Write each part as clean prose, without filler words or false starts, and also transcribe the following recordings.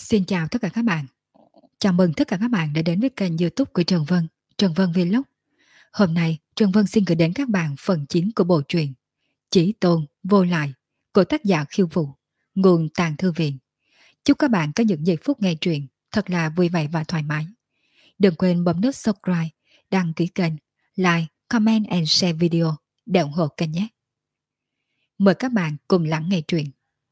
Xin chào tất cả các bạn. Chào mừng tất cả các bạn đã đến với kênh YouTube của Trần Vân, Trần Vân Vlog. Hôm nay, Trần Vân xin gửi đến các bạn phần 9 của bộ truyện Chí Tôn Vô Lại của tác giả Khiêu Vũ, nguồn Tàng Thư Viện. Chúc các bạn có những giây phút nghe truyện thật là vui vẻ và thoải mái. Đừng quên bấm nút subscribe, đăng ký kênh, like, comment and share video để ủng hộ kênh nhé. Mời các bạn cùng lắng nghe truyện.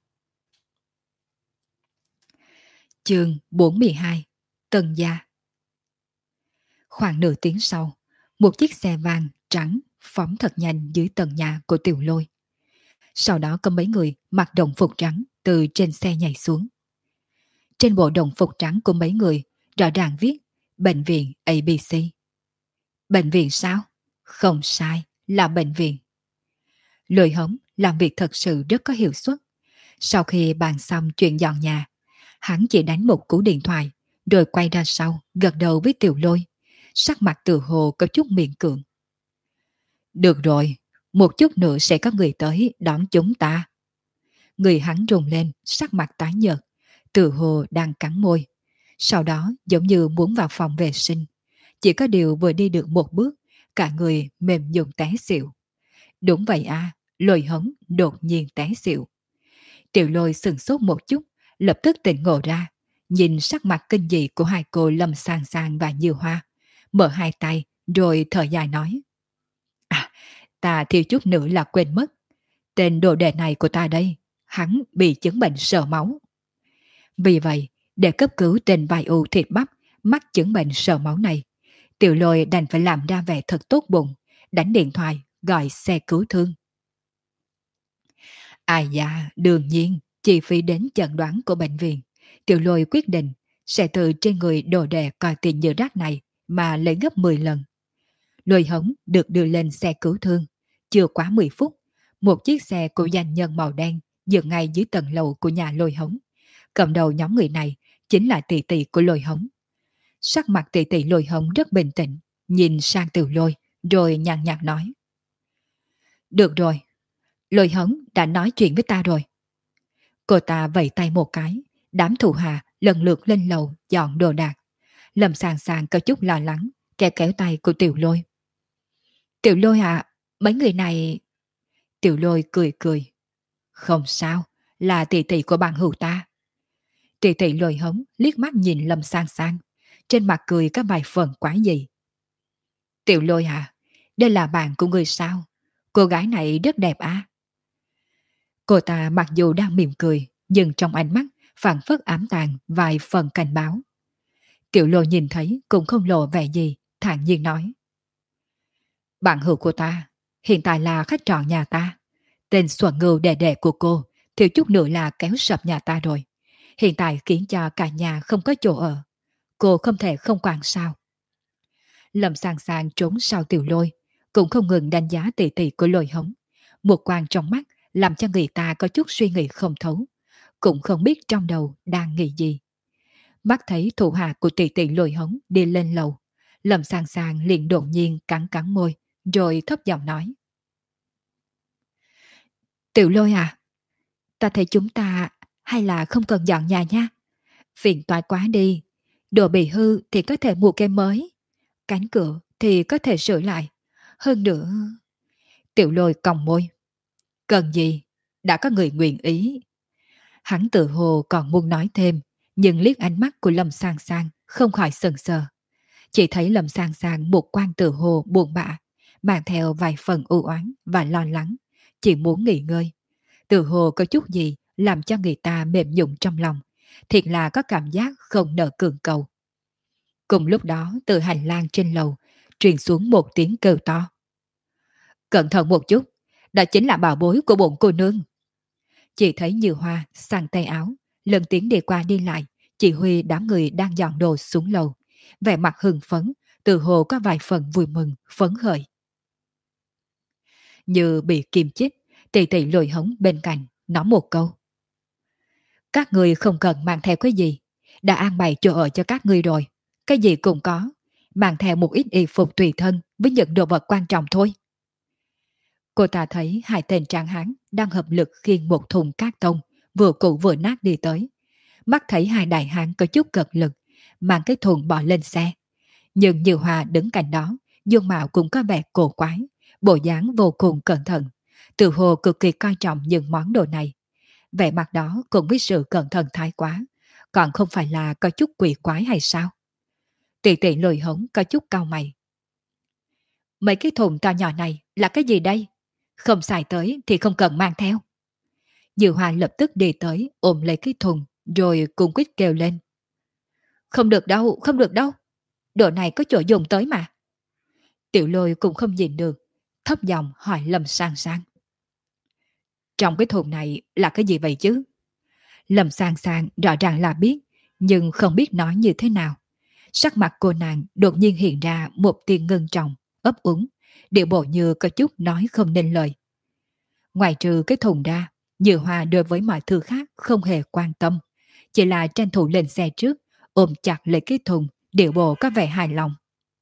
Chương 42 Tần Gia. Khoảng nửa tiếng sau, một chiếc xe vàng trắng phóng thật nhanh dưới tầng nhà của Tiểu Lôi. Sau đó có mấy người mặc đồng phục trắng từ trên xe nhảy xuống. Trên bộ đồng phục trắng của mấy người rõ ràng viết Bệnh viện ABC. Bệnh viện sao? Không sai, là bệnh viện. Lôi Hống làm việc thật sự rất có hiệu suất. Sau khi bàn xong chuyện dọn nhà, hắn chỉ đánh một cú điện thoại rồi quay ra sau gật đầu với Tiểu Lôi, sắc mặt tự hồ có chút miễn cưỡng. Được rồi, một chút nữa sẽ có người tới đón chúng ta. Người hắn rùng lên, sắc mặt tái nhợt, tự hồ đang cắn môi. Sau đó giống như muốn vào phòng vệ sinh. Chỉ có điều vừa đi được một bước, cả người mềm nhũn té xỉu. Đúng vậy à, Lôi Hống đột nhiên té xỉu. Tiểu Lôi sừng sốt một chút, lập tức tỉnh ngộ ra, nhìn sắc mặt kinh dị của hai cô Lâm Sang Sang và Như Hoa, mở hai tay rồi thở dài nói: À, ta thiếu chút nữa là quên mất. Tên đồ đệ này của ta đây, hắn bị chứng bệnh sợ máu. Vì vậy, để cấp cứu tên vai u thịt bắp mắc chứng bệnh sợ máu này, Tiểu Lôi đành phải làm ra vẻ thật tốt bụng, đánh điện thoại gọi xe cứu thương. Ai da, đương nhiên, chi phí đến chẩn đoán của bệnh viện, Tiểu Lôi quyết định sẽ từ trên người đồ đệ coi tiền như rác này mà lấy gấp 10 lần. Lôi Hống được đưa lên xe cứu thương. Chưa quá 10 phút, một chiếc xe của doanh nhân màu đen dừng ngay dưới tầng lầu của nhà Lôi Hống. Cầm đầu nhóm người này chính là tỷ tỷ của Lôi Hống. Sắc mặt tỷ tỷ Lôi Hống rất bình tĩnh, nhìn sang Tiểu Lôi rồi nhàn nhạt nói: Được rồi, Lôi Hống đã nói chuyện với ta rồi. Cô ta vẫy tay một cái, đám thủ hạ lần lượt lên lầu dọn đồ đạc. Lâm Sàng Sàng có chút lo lắng, kéo kéo tay của Tiểu Lôi. Tiểu Lôi à, mấy người này... Tiểu Lôi cười cười. Không sao, là tỷ tỷ của bạn hữu ta. Tỷ tỷ Lôi Hống liếc mắt nhìn Lâm Sang Sang, trên mặt cười có vài phần quái dị. Tiểu Lôi à, đây là bạn của người sao? Cô gái này rất đẹp à? Cô ta mặc dù đang mỉm cười, nhưng trong ánh mắt phảng phất ám tàng vài phần cảnh báo. Tiểu Lôi nhìn thấy cũng không lộ vẻ gì, thản nhiên nói: Bạn hữu của ta, hiện tại là khách trọ nhà ta. Tên Xuân Ngưu đệ đệ của cô, thiếu chút nữa là kéo sập nhà ta rồi. Hiện tại khiến cho cả nhà không có chỗ ở. Cô không thể không quản sao. Lâm Sang Sang trốn sau Tiểu Lôi, cũng không ngừng đánh giá tỷ tỷ của Lôi Hống. Một quan trong mắt làm cho người ta có chút suy nghĩ không thấu, cũng không biết trong đầu đang nghĩ gì. Mắt thấy thủ hạ của tỷ tỷ Lôi Hống đi lên lầu, Lâm Sang Sang liền đột nhiên cắn cắn môi, rồi thấp giọng nói: Tiểu Lôi à, ta thấy chúng ta hay là không cần dọn nhà nha. Phiền toái quá đi, đồ bị hư thì có thể mua cái mới, cánh cửa thì có thể sửa lại. Hơn nữa... Tiểu Lôi còng môi. Cần gì? Đã có người nguyện ý. Hắn tự hồ còn muốn nói thêm, nhưng liếc ánh mắt của Lâm Sang Sang không khỏi sần sờ. Chỉ thấy Lâm Sang Sang một quan tự hồ buồn bã, mang theo vài phần u oán và lo lắng, chỉ muốn nghỉ ngơi. Tự hồ có chút gì làm cho người ta mềm nhũn trong lòng, thiệt là có cảm giác không nỡ cường cầu. Cùng lúc đó từ hành lang trên lầu truyền xuống một tiếng kêu to. Cẩn thận một chút, đó chính là bảo bối của bổn cô nương. Chỉ thấy Như Hoa sang tay áo, lần tiếng đi qua đi lại, chỉ huy đám người đang dọn đồ xuống lầu, vẻ mặt hưng phấn, từ hồ có vài phần vui mừng, phấn khởi. Như bị kim chích, tỷ tỷ Lôi Hống bên cạnh, nói một câu. Các người không cần mang theo cái gì, đã an bày chỗ ở cho các ngươi rồi, cái gì cũng có, mang theo một ít y phục tùy thân với những đồ vật quan trọng thôi. Cô ta thấy hai tên tráng hán đang hợp lực khiêng một thùng cát tông, vừa cũ vừa nát đi tới. Mắt thấy hai đại hán có chút cật lực, mang cái thùng bỏ lên xe. Nhưng Như Hoa đứng cạnh đó, dung mạo cũng có vẻ cổ quái, bộ dáng vô cùng cẩn thận, tự hồ cực kỳ coi trọng những món đồ này. Vẻ mặt đó cũng với sự cẩn thận thái quá, còn không phải là có chút quỷ quái hay sao? Tỷ tỷ lười hống có chút cau mày. Mấy cái thùng to nhỏ này là cái gì đây? Không xài tới thì không cần mang theo. Dư Hoa lập tức đi tới ôm lấy cái thùng rồi cùng quýt kêu lên. Không được đâu, không được đâu. Đồ này có chỗ dùng tới mà. Tiểu Lôi cũng không nhìn được, thấp giọng hỏi Lâm Sang Sang. Trong cái thùng này là cái gì vậy chứ? Lâm Sang Sang rõ ràng là biết, nhưng không biết nói như thế nào. Sắc mặt cô nàng đột nhiên hiện ra một tia ngưng trọng, ấp úng, điệu bộ như có chút nói không nên lời. Ngoài trừ cái thùng ra, Như Hoa đối với mọi thứ khác không hề quan tâm, chỉ là tranh thủ lên xe trước, ôm chặt lấy cái thùng, điệu bộ có vẻ hài lòng.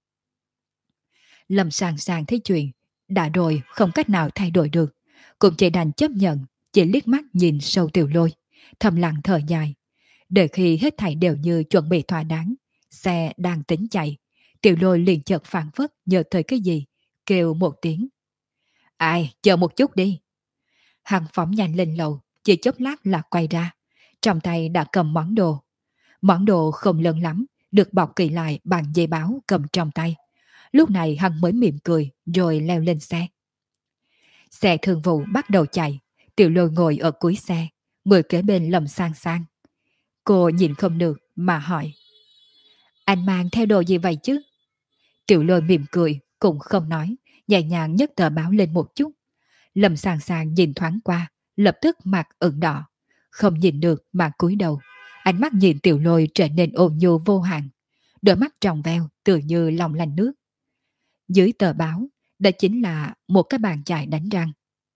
Lâm Sang Sang thấy chuyện đã rồi không cách nào thay đổi được, cũng chỉ đành chấp nhận, chỉ liếc mắt nhìn sâu Tiểu Lôi, thầm lặng thở dài. Đợi khi hết thảy đều như chuẩn bị thỏa đáng, xe đang tính chạy, Tiểu Lôi liền chợt phản phất nhớ tới cái gì, kêu một tiếng. Ai, chờ một chút đi. Hắn phóng nhanh lên lầu, chỉ chốc lát là quay ra, trong tay đã cầm món đồ. Món đồ không lớn lắm, được bọc kỹ lại bằng dây báo cầm trong tay. Lúc này hắn mới mỉm cười rồi leo lên xe. Xe thương vụ bắt đầu chạy, Tiểu Lôi ngồi ở cuối xe, người kế bên Lâm Sang Sang. Cô nhìn không được mà hỏi. Anh mang theo đồ gì vậy chứ? Tiểu Lôi mỉm cười, cũng không nói, nhẹ nhàng nhấc tờ báo lên một chút. Lâm Sang Sang nhìn thoáng qua, lập tức mặt ửng đỏ. Không nhìn được mà cúi đầu. Ánh mắt nhìn Tiểu Lôi trở nên ôn nhu vô hạn. Đôi mắt trong veo tựa như lòng lành nước. Dưới tờ báo, đó chính là một cái bàn chải đánh răng.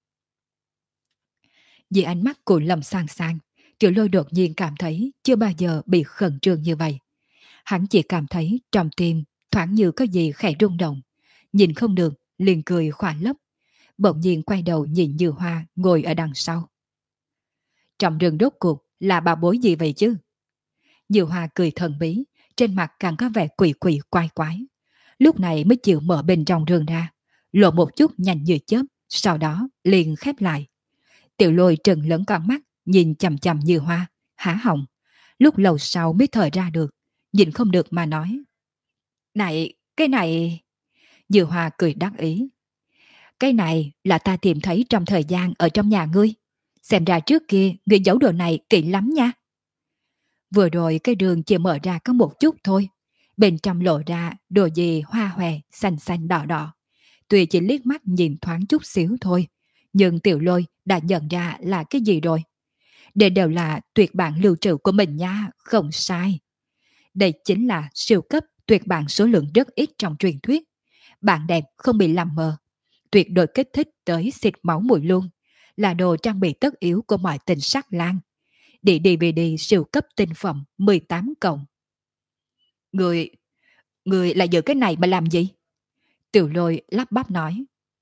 Vì ánh mắt của Lâm Sang Sang, Tiểu Lôi đột nhiên cảm thấy chưa bao giờ bị khẩn trương như vậy. Hắn chỉ cảm thấy trong tim thoáng như có gì khẽ rung động. Nhìn không được, liền cười khỏa lấp. Bỗng nhiên quay đầu nhìn Như Hoa ngồi ở đằng sau. Trong rừng đốt cuộc là bà bối gì vậy chứ? Như Hoa cười thần bí, trên mặt càng có vẻ quỷ quỷ quái quái. Lúc này mới chịu mở bên trong rừng ra, lộ một chút nhanh như chớp, sau đó liền khép lại. Tiểu Lôi trừng lớn con mắt, nhìn chằm chằm Như Hoa, há họng. Lúc lâu sau mới thở ra được, nhìn không được mà nói. Này, cái này... Như Hoa cười đắc ý. Cái này là ta tìm thấy trong thời gian ở trong nhà ngươi. Xem ra trước kia ngươi giấu đồ này kỹ lắm nha. Vừa rồi cái đường chỉ mở ra có một chút thôi. Bên trong lộ ra đồ gì hoa hòe, xanh xanh đỏ đỏ. Tuy chỉ liếc mắt nhìn thoáng chút xíu thôi, nhưng Tiểu Lôi đã nhận ra là cái gì rồi. Đây đều là tuyệt bản lưu trữ của mình nha, không sai. Đây chính là siêu cấp tuyệt bản số lượng rất ít trong truyền thuyết. Bạn đẹp không bị làm mờ. Tuyệt đối kích thích tới xịt máu mùi luôn. Là đồ trang bị tất yếu của mọi tình sắc lang. Đĩa DVD siêu cấp tinh phẩm 18 cộng. Người, người lại giữ cái này mà làm gì? Tiểu Lôi lắp bắp nói.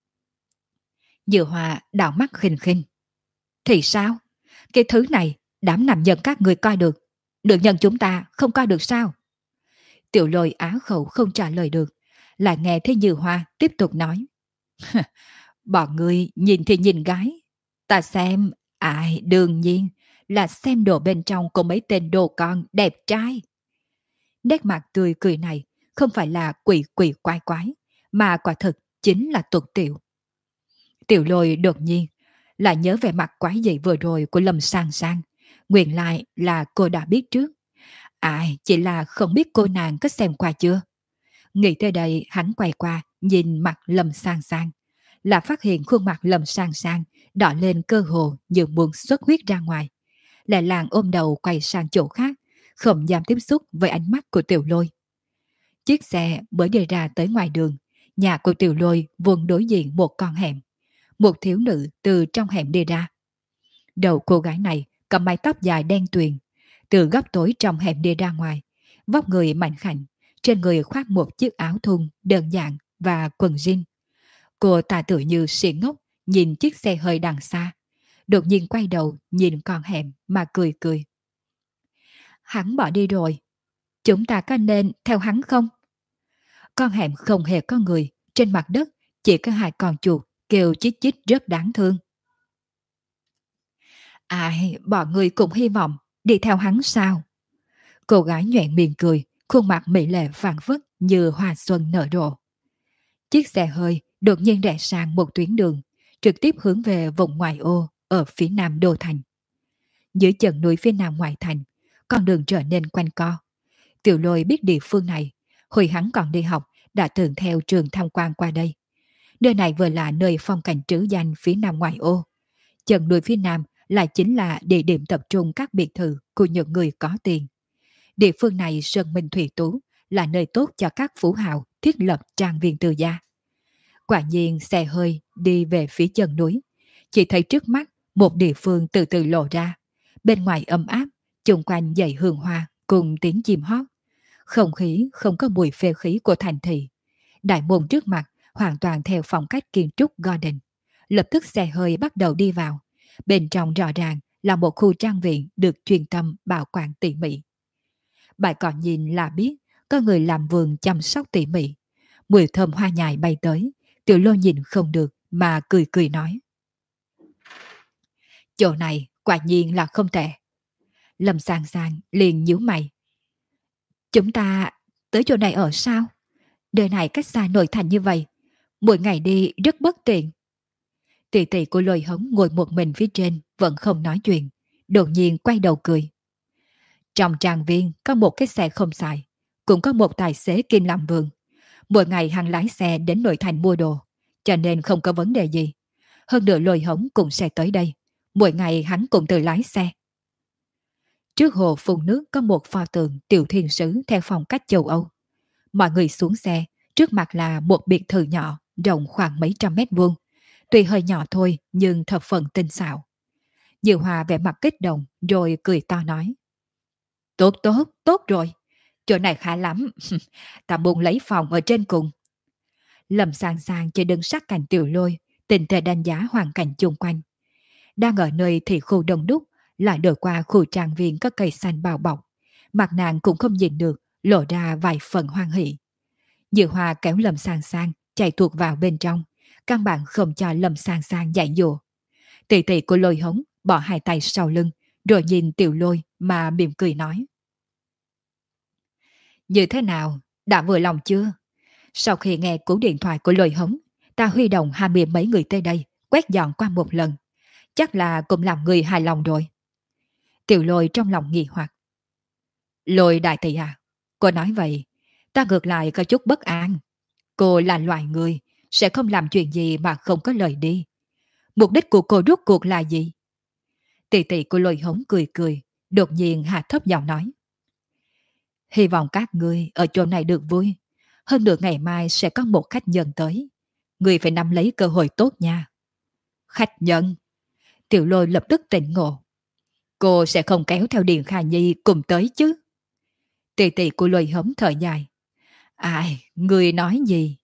Dư Hòa đảo mắt khinh khinh. Thì sao? Cái thứ này đám nam nhân các người coi được. Nữ nhân chúng ta không coi được sao? Tiểu Lôi á khẩu không trả lời được. Lại nghe thấy Dư Hòa tiếp tục nói. Bọn người nhìn thì nhìn gái. Ta xem, ai đương nhiên là xem đồ bên trong của mấy tên đồ con đẹp trai. Nét mặt tươi cười này không phải là quỷ quỷ quái quái, mà quả thực chính là tuột tiểu. Tiểu Lôi đột nhiên là nhớ về mặt quái dị vừa rồi của Lâm Sang Sang. Nguyên lại là cô đã biết trước. Ai, chỉ là không biết cô nàng có xem qua chưa. Nghĩ tới đây hắn quay qua nhìn mặt Lâm Sang Sang. Là phát hiện khuôn mặt Lâm Sang Sang đỏ lên cơ hồ như muốn xuất huyết ra ngoài. Lại làng ôm đầu quay sang chỗ khác, không dám tiếp xúc với ánh mắt của Tiểu Lôi. Chiếc xe mới đi ra tới ngoài đường, nhà của Tiểu Lôi vốn đối diện một con hẻm. Một thiếu nữ từ trong hẻm đi ra. Đầu cô gái này cầm mái tóc dài đen tuyền, từ góc tối trong hẻm đi ra ngoài, vóc người mảnh khảnh, trên người khoác một chiếc áo thun đơn giản và quần jean. Cô ta tự như si ngốc nhìn chiếc xe hơi đằng xa, đột nhiên quay đầu nhìn con hẻm mà cười cười. Hắn bỏ đi rồi. Chúng ta có nên theo hắn không? Con hẻm không hề có người, trên mặt đất chỉ có hai con chuột kêu chít chít rất đáng thương. Ai, bọn người cũng hy vọng đi theo hắn sao? Cô gái nhoẻn miệng cười, khuôn mặt mỹ lệ phảng phất như hoa xuân nở rộ. Chiếc xe hơi đột nhiên rẽ sang một tuyến đường, trực tiếp hướng về vùng ngoại ô ở phía nam đô thành. Dưới chân núi phía nam ngoại thành, con đường trở nên quanh co. Tiểu Lôi biết địa phương này, hồi hắn còn đi học đã từng theo trường tham quan qua đây. Nơi này vừa là nơi phong cảnh trứ danh phía nam ngoại ô. Chân núi phía nam lại chính là địa điểm tập trung các biệt thự của những người có tiền. Địa phương này sơn minh thủy tú, là nơi tốt cho các phú hào thiết lập trang viên từ gia. Quả nhiên xe hơi đi về phía chân núi, chỉ thấy trước mắt một địa phương từ từ lộ ra. Bên ngoài ấm áp, chung quanh dậy hương hoa cùng tiếng chim hót. Không khí không có mùi phê khí của thành thị. Đại môn trước mặt hoàn toàn theo phong cách kiến trúc Garden. Lập tức xe hơi bắt đầu đi vào. Bên trong rõ ràng là một khu trang viện được chuyên tâm bảo quản tỉ mỉ. Bạn còn nhìn là biết có người làm vườn chăm sóc tỉ mỉ. Mùi thơm hoa nhài bay tới, Tiểu Lô nhìn không được mà cười cười nói. Chỗ này quả nhiên là không tệ. Lâm Sàng Sàng liền nhíu mày. Chúng ta tới chỗ này ở sao? Nơi này cách xa nội thành như vậy, mỗi ngày đi rất bất tiện. Tỷ tỷ của Lôi Hống ngồi một mình phía trên vẫn không nói chuyện, đột nhiên quay đầu cười. Trong trang viên có một cái xe không xài, cũng có một tài xế kim làm vườn. Mỗi ngày hắn lái xe đến nội thành mua đồ, cho nên không có vấn đề gì. Hơn nữa Lôi Hống cũng sẽ tới đây, mỗi ngày hắn cũng tự lái xe. Trước hồ phun nước có một pho tượng tiểu thiên sứ theo phong cách châu Âu. Mọi người xuống xe, trước mặt là một biệt thự nhỏ, rộng khoảng mấy trăm mét vuông. Tuy hơi nhỏ thôi nhưng thật phần tinh xảo. Diệu Hòa vẻ mặt kích động rồi cười to nói. Tốt tốt, tốt rồi. Chỗ này khá lắm. Ta muốn lấy phòng ở trên cùng. Lâm Sàng Sàng chỉ đứng sát cạnh Tiểu Lôi, tình tề đánh giá hoàn cảnh chung quanh. Đang ở nơi thị khu đông đúc, lại đổi qua khu trang viên có cây xanh bao bọc. Mặt nàng cũng không nhìn được, lộ ra vài phần hoan hỷ. Diệu Hòa kéo Lâm Sàng Sàng chạy tuột vào bên trong, căn bản không cho Lâm Sàng Sàng dạy dỗ. Tỷ tỷ của Lôi Hống bỏ hai tay sau lưng, rồi nhìn Tiểu Lôi mà mỉm cười nói. Như thế nào, đã vừa lòng chưa? Sau khi nghe cú điện thoại của Lôi Hống, ta huy động 20 mấy người tới đây, quét dọn qua một lần. Chắc là cũng làm người hài lòng rồi. Tiểu Lôi trong lòng nghi hoặc. Lôi đại tỷ à, cô nói vậy, ta ngược lại có chút bất an. Cô là loài người, sẽ không làm chuyện gì mà không có lời đi. Mục đích của cô rốt cuộc là gì? Tỷ tỷ của Lôi Hống cười cười, đột nhiên hạ thấp giọng nói. Hy vọng các ngươi ở chỗ này được vui. Hơn nữa ngày mai sẽ có một khách nhân tới. Ngươi phải nắm lấy cơ hội tốt nha. Khách nhân? Tiểu Lôi lập tức tỉnh ngộ. Cô sẽ không kéo theo Điền Khả Nhi cùng tới chứ? Tỷ tỷ của Lôi Hống thở dài. Ai, ngươi nói gì?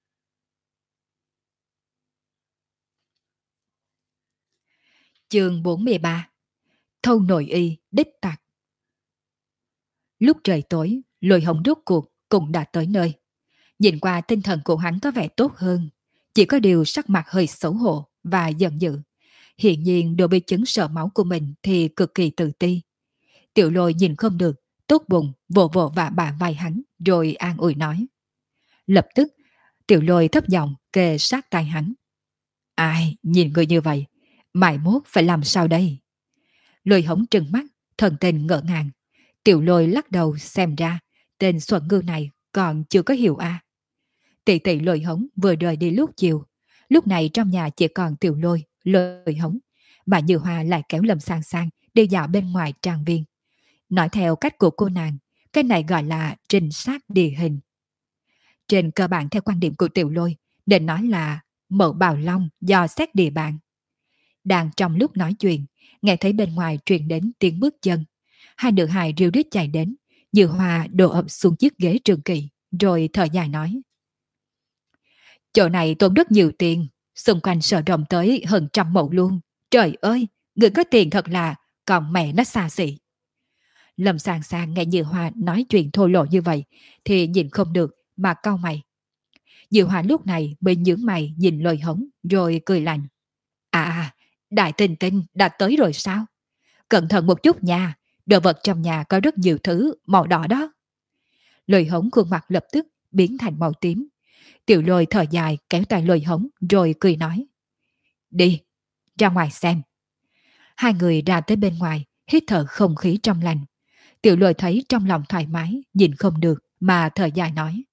Chương 43. Thâu nội y đích tặc. Lúc trời tối, Lôi Hống rốt cuộc cũng đã tới nơi. Nhìn qua tinh thần của hắn có vẻ tốt hơn, chỉ có điều sắc mặt hơi xấu hổ và giận dữ. Hiện nhiên đối với chứng sợ máu của mình thì cực kỳ tự ti. Tiểu Lôi nhìn không được, tốt bụng vỗ vỗ và bả vai hắn rồi an ủi nói. Lập tức Tiểu Lôi thấp giọng kề sát tai hắn. Ai nhìn người như vậy, mai mốt phải làm sao đây? Lôi Hống trừng mắt, thần tình ngỡ ngàng. Tiểu Lôi lắc đầu, xem ra tên Xuân Ngư này còn chưa có hiểu a. Tỷ tỷ Lôi Hống vừa rời đi lúc chiều, lúc này trong nhà chỉ còn Tiểu Lôi, Lôi Hống, mà Như Hoa lại kéo Lâm Sang Sang đi dạo bên ngoài trang viên. Nói theo cách của cô nàng, cái này gọi là trinh sát địa hình. Trên cơ bản theo quan điểm của Tiểu Lôi, nên nói là mở bào long dò xét địa bàn. Đang trong lúc nói chuyện, nghe thấy bên ngoài truyền đến tiếng bước chân. Hai nữ hài ríu rít chạy đến, Như Hoa đổ ập xuống chiếc ghế trường kỵ, rồi thở dài nói. Chỗ này tốn rất nhiều tiền, xung quanh sở rộng tới hơn 100 mẫu luôn. Trời ơi, người có tiền thật là, còn mẹ nó xa xỉ. Lâm Sàng Sàng nghe Như Hoa nói chuyện thô lộ như vậy thì nhìn không được mà cau mày. Như Hoa lúc này mới nhướng mày nhìn Lôi Hống rồi cười lạnh. À, Đại Tinh Tinh đã tới rồi sao? Cẩn thận một chút nha, đồ vật trong nhà có rất nhiều thứ màu đỏ đó. Lôi Hống khuôn mặt lập tức biến thành màu tím. Tiểu Lôi thở dài kéo tay Lôi Hống rồi cười nói. Đi, ra ngoài xem. Hai người ra tới bên ngoài, hít thở không khí trong lành. Tiểu Lôi thấy trong lòng thoải mái, nhìn không được mà thở dài nói.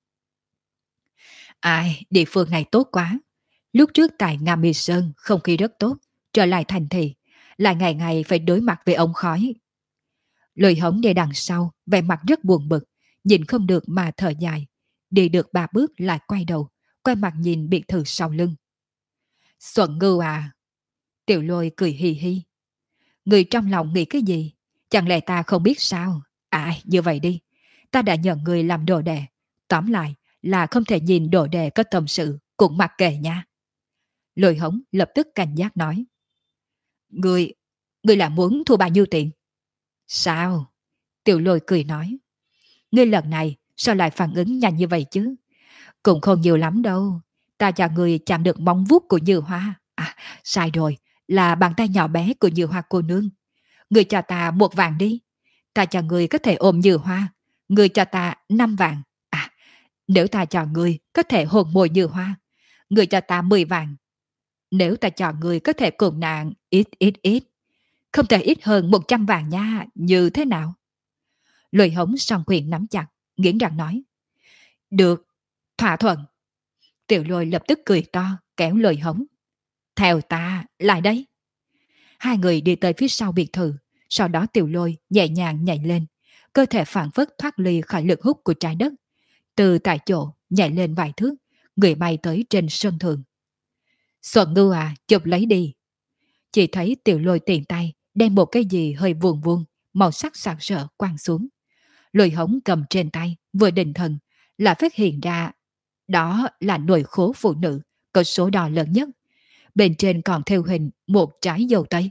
Ai, địa phương này tốt quá. Lúc trước tại Nga Mi Sơn không khí rất tốt, trở lại thành thị, lại ngày ngày phải đối mặt với ống khói. Lôi Hống đi đằng sau, vẻ mặt rất buồn bực, nhìn không được mà thở dài. Đi được 3 bước lại quay đầu, quay mặt nhìn biệt thự sau lưng. Xuân Ngưu à! Tiểu Lôi cười hì hì. Người trong lòng nghĩ cái gì? Chẳng lẽ ta không biết sao? À, như vậy đi. Ta đã nhận người làm đồ đệ. Tóm lại là không thể nhìn đồ đệ có tâm sự, cũng mặc kệ nha. Lôi Hống lập tức cảnh giác nói. Người, người là muốn thua bao nhiêu tiền? Sao? Tiểu Lôi cười nói. Ngươi lần này sao lại phản ứng nhanh như vậy chứ? Cũng không nhiều lắm đâu. Ta cho người chạm được móng vuốt của Như Hoa. À, sai rồi. Là bàn tay nhỏ bé của Như Hoa cô nương. Người cho ta 1 vạn đi. Ta cho người có thể ôm Như Hoa. Người cho ta 5 vạn. À, nếu ta cho người có thể hôn môi Như Hoa. Người cho ta 10 vạn. Nếu ta cho người có thể cùng nạn ít ít ít. Không thể ít hơn 100 vạn nha. Như thế nào? Lôi Hống song quyền nắm chặt, nghiến răng nói. Được, thỏa thuận. Tiểu Lôi lập tức cười to, kéo Lôi Hống. Theo ta, lại đây. Hai người đi tới phía sau biệt thự, sau đó Tiểu Lôi nhẹ nhàng nhảy lên, cơ thể phản phất thoát ly khỏi lực hút của trái đất. Từ tại chỗ nhảy lên vài thước, người bay tới trên sân thượng. Xuân Ngưu à, chụp lấy đi. Chỉ thấy Tiểu Lôi tiện tay đem một cái gì hơi vuông vuông, màu sắc sặc sỡ quăng xuống. Lôi Hống cầm trên tay, vừa định thần, là phát hiện ra đó là nồi khố phụ nữ có số đo lớn nhất. Bên trên còn theo hình một trái dâu tây.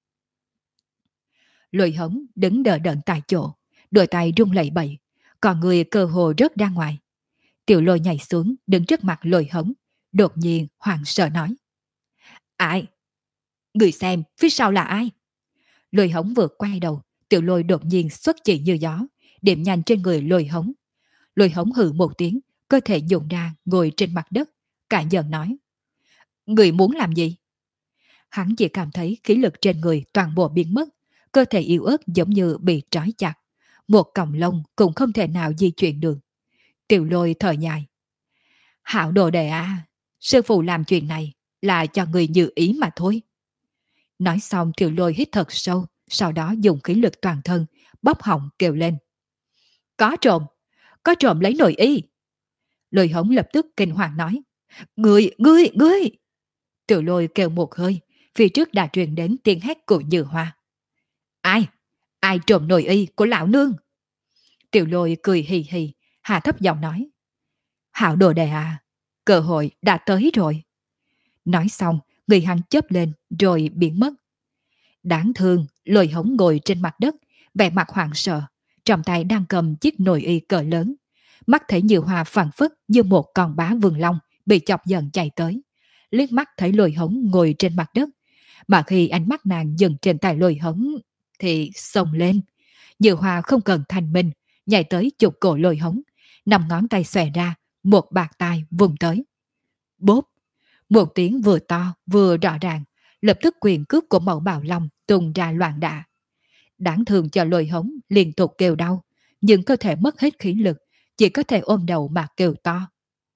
Lôi Hống đứng đờ đẫn tại chỗ, đôi tay rung lẩy bẩy, còn người cơ hồ rớt ra ngoài. Tiểu Lôi nhảy xuống, đứng trước mặt Lôi Hống, đột nhiên hoảng sợ nói. Ai? Người xem, phía sau là ai? Lôi Hống vừa quay đầu, Tiểu Lôi đột nhiên xuất chỉ như gió, điểm nhanh trên người Lôi Hống. Lôi Hống hừ một tiếng, cơ thể nhũn ra ngồi trên mặt đất, cả giận nói. Người muốn làm gì? Hắn chỉ cảm thấy khí lực trên người toàn bộ biến mất, cơ thể yếu ớt giống như bị trói chặt. Một cọng lông cũng không thể nào di chuyển được. Tiểu Lôi thở dài. Hảo đồ đệ à, sư phụ làm chuyện này là cho người như ý mà thôi. Nói xong Tiểu Lôi hít thật sâu, sau đó dùng khí lực toàn thân, bóp họng kêu lên. Có trộm! Có trộm lấy nội y! Lôi Hống lập tức kinh hoàng nói. Ngươi! Tiểu Lôi kêu một hơi, phía trước đã truyền đến tiếng hét của Như Hoa. Ai? Ai trộm nội y của lão nương? Tiểu Lôi cười hì hì, hạ thấp giọng nói. Hảo đồ đệ à, cơ hội đã tới rồi. Nói xong, người hắn chớp lên rồi biến mất. Đáng thương, Lôi Hống ngồi trên mặt đất, vẻ mặt hoảng sợ, trong tay đang cầm chiếc nồi y cỡ lớn. Mắt thấy Như Hoa phảng phất như một con bá vương long bị chọc giận chạy tới. Liếc mắt thấy Lôi Hống ngồi trên mặt đất, mà khi ánh mắt nàng dừng trên tay Lôi Hống thì xông lên. Như Hoa không cần thanh minh, nhảy tới chụp cổ Lôi Hống, 5 ngón tay xòe ra, một bạt tai vùng tới. Bốp! Một tiếng vừa to vừa rõ ràng, lập tức quyền cước của mẫu bào long tung ra loạn đạ. Đáng thương cho Lôi Hống liên tục kêu đau, nhưng cơ thể mất hết khí lực, chỉ có thể ôm đầu mà kêu to.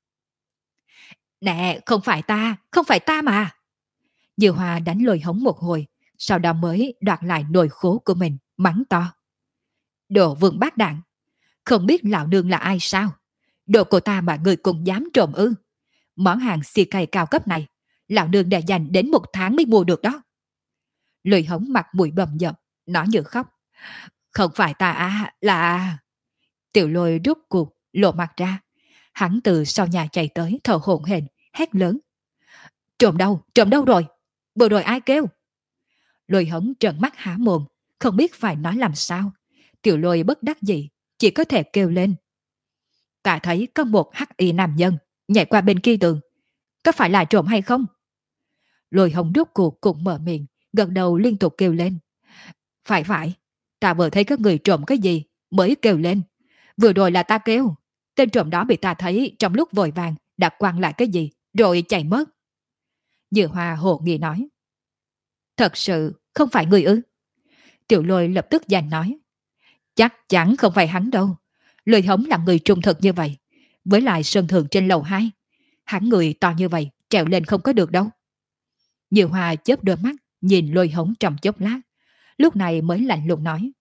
Nè, không phải ta mà. Như Hoa đánh Lôi Hống một hồi, sau đó mới đoạt lại nồi khố của mình, mắng to. Đồ vương bát đạn, không biết lão nương là ai sao? Đồ của ta mà người cũng dám trộm ư? Món hàng xì cay cao cấp này, lão nương đã dành đến 1 tháng mới mua được đó. Lôi Hống mặt mũi bầm dập, nói như khóc. Không phải ta à, là... Tiểu Lôi rút cuộc, lộ mặt ra. Hắn từ sau nhà chạy tới thở hổn hển, hét lớn. Trộm đâu rồi? Vừa rồi ai kêu? Lôi Hống trợn mắt há mồm, không biết phải nói làm sao. Tiểu Lôi bất đắc dĩ, chỉ có thể kêu lên. Ta thấy có một hắc y nam nhân nhảy qua bên kia tường, có phải là trộm hay không? Lôi Hồng rốt cuộc cũng mở miệng, gật đầu liên tục kêu lên. Phải phải, ta vừa thấy có người trộm cái gì mới kêu lên. Vừa rồi là ta kêu, tên trộm đó bị ta thấy trong lúc vội vàng đã quăng lại cái gì rồi chạy mất. Dư Hoa hồ nghi nói. Thật sự không phải người ư? Tiểu Lôi lập tức giành nói. Chắc chắn không phải hắn đâu. Lôi Hống là người trung thực như vậy. Với lại sân thượng trên lầu 2, hắn người to như vậy trèo lên không có được đâu. Dư Hoa chớp đôi mắt nhìn Lôi Hống trong chốc lát, lúc này mới lạnh lùng nói.